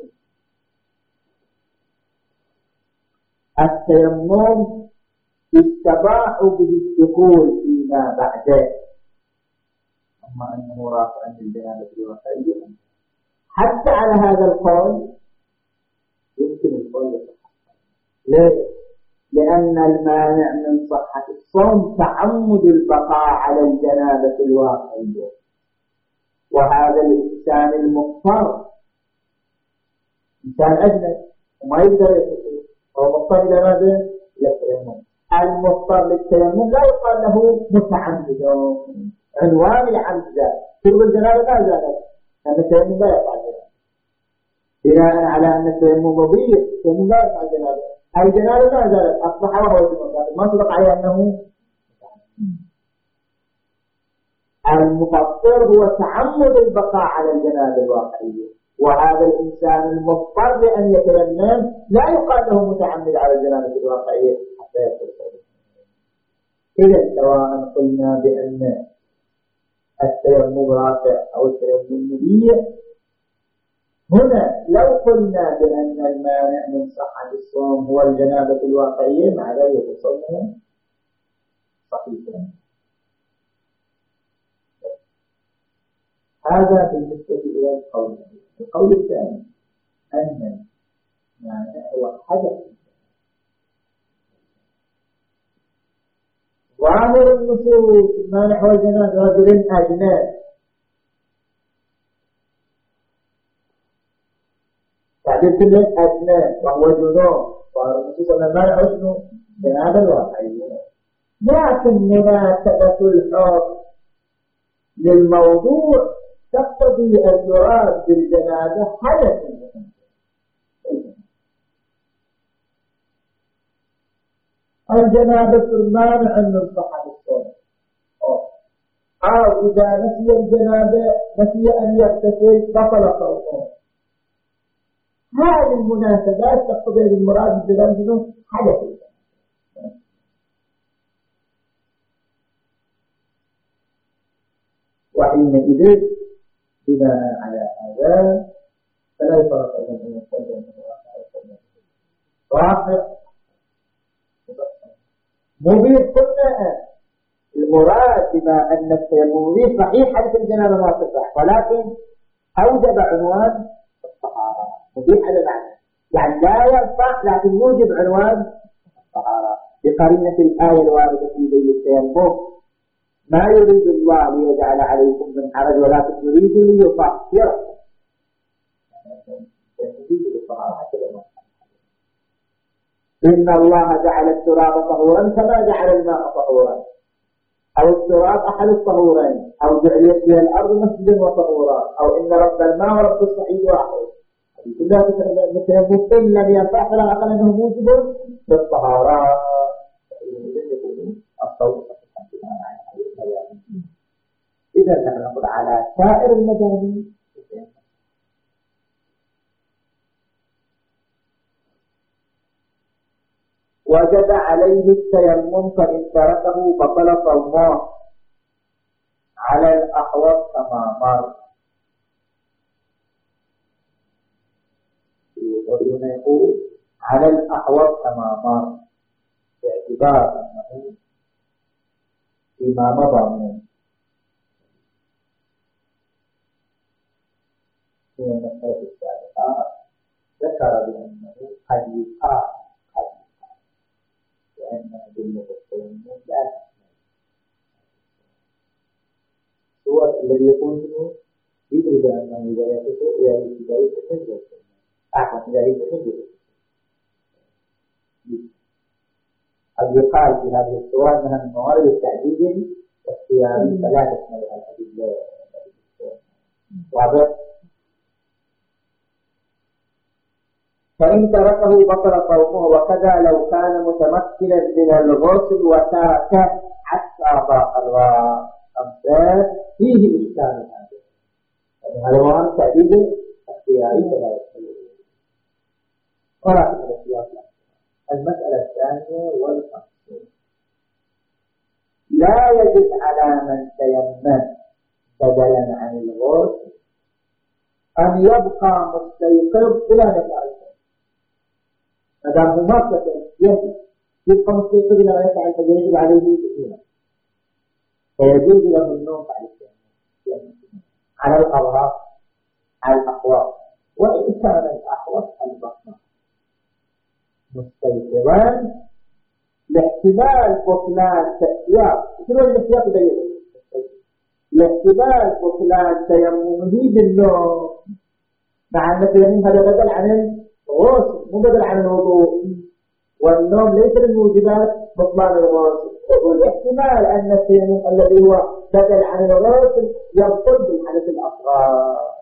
التيمم استباح به الدخول فيما بعده، أما أنه رافع للجنابة الواقعية. حتى على هذا القول يمكن القول يصح. ليه؟ لأن المانع من صحة الصوم تعمد البقاء على الجنابة الواقعية، وهذا الإنسان المضطر إنسان أجنبي وما يقدر يستطيع، هو مضطر إلى ماذا؟ للتيمم. المضطر للتيمم لا يقال له متعمد. عنوان العمد ذات شرب الجنابة لا زالت، أن التيمم لا يقع الجنابة بناء على أن التيمم مبيح. التيمم لا يقع الجنابة، الجنابة لا زالت أصبح وهو المضطر، ما صدق عليه أنه المفطر هو تعمد البقاء على الجنابة الواقعية، وهذا الإنسان المضطر لأن يتيمم لا يقال له متعمد على الجنابة الواقعية حتى يصل. إذا سواء قلنا بأن التيمم رافع أو التيمم مبيح، هنا لو قلنا بأن المانع من صحة الصوم هو الجنابة الواقعية مع ذلك صومه صحيح. هذا بالنسبة إلى القول. القول الثاني أن المانع هو حدث. ظاهر النصوص المانع هو الجنابة رجل أجنبي، تعبير كلمة أجنبي وهو جنوب. ظاهر النصوص أن المانع هو شنو؟ جنابة الواقعية. لكن مناسبة الحكم للموضوع تقتضي أن يراد بالجنابة حدث. الجنابة المانع من صحة الصوم، أو إذا نسي الجنابة نسي أن يغتسل بطل صومه. هذه المناسبات تقتضي المراد بالجنابة حدث. وحينئذ بناء على هذا فلا يفرق بين أن يقول أنه رافع مبيح. قلنا المراد بما أن التيمم صحيح حدث الجنابة ما تصح، ولكن أوجب عنوان الطهارة. مبيح على المعنى يعني لا ينفع لكن يوجب عنوان الطهارة. بقرينة الآية الواردة في ذي التيمم ما يريد الله ليجعل عليكم من حرج ولكن يريد ليطهركم. إن الله جعل التراب طهورا كما جعل الماء طهورا، أو التراب أحد الطهورين، أو جعلت فيها الأرض مسجدا وطهورا، أو إن رب الماء ورب الصعيد واحد. كلها تتيمم إن لم ينفع فلا أقل أنه موجب بالطهارة. إذا نحن نقول على سائر المذاهب وجب عليه التيمم فإن تركه بطل صومه على الأحوط كما مر. يقول على الأحوط كما مر باعتبار أنه فيما مضى من من المسألة السابقة ذكر بأنه قد يقال قد يقال لأن أدلة التيمم لا تشمل هو الذي يقول منه يدرك أنه إذا يتسوء إذا يتسوء أعلم إذا يتسوء قد يقال في هذه الصور أنها من موارد التعديل الاختياري فلا تشملها الأدلة. واضح؟ فإن تركه بطل صومه، وكذا لو كان متمكنا من الغسل وتركه حتى ضاق الوقت فيه إشكال هذا. هذا موارد التعديل الاختياري فلا يشملها. ولكن الاختيار المسألة الثانية والفصل لا يجب على من تيمم بدلا عن الغسل أن يبقى مستيقظ إلى نفعل. ما دام هو ما يجب يبقى مستيقظ إلى نفعل فيجب عليه الإيمان، فيجوز له النوم بعد التيمم على الأظهر على الأقوى، وإن كان الأحوط البطن مستيقظا لاحتمال بطلان تيمم. شنو الاحتياط ده؟ لاحتمال بطلان تيممه بالنوم، مع ان التيمم هذا بدل عن الغسل مو بدل عن الوضوء، والنوم ليس من موجبات بطلان الغسل. يقول احتمال ان التيمم الذي هو بدل عن الغسل يبطل بالحدث الاصغر.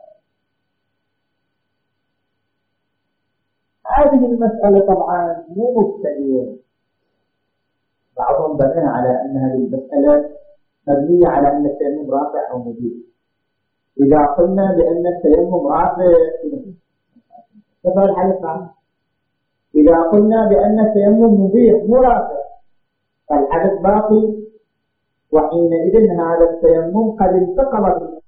هذه المسألة طبعا مو مبتدئة، بعضهم بناها على أن هذه المسألة مبنية على أن التيمم رافع أو مبيح. إذا قلنا بأن التيمم رافع كفى الحدث معه، إذا قلنا بأن التيمم مبيح مو رافع فالحدث باقي، وحينئذ هذا التيمم قد انتقل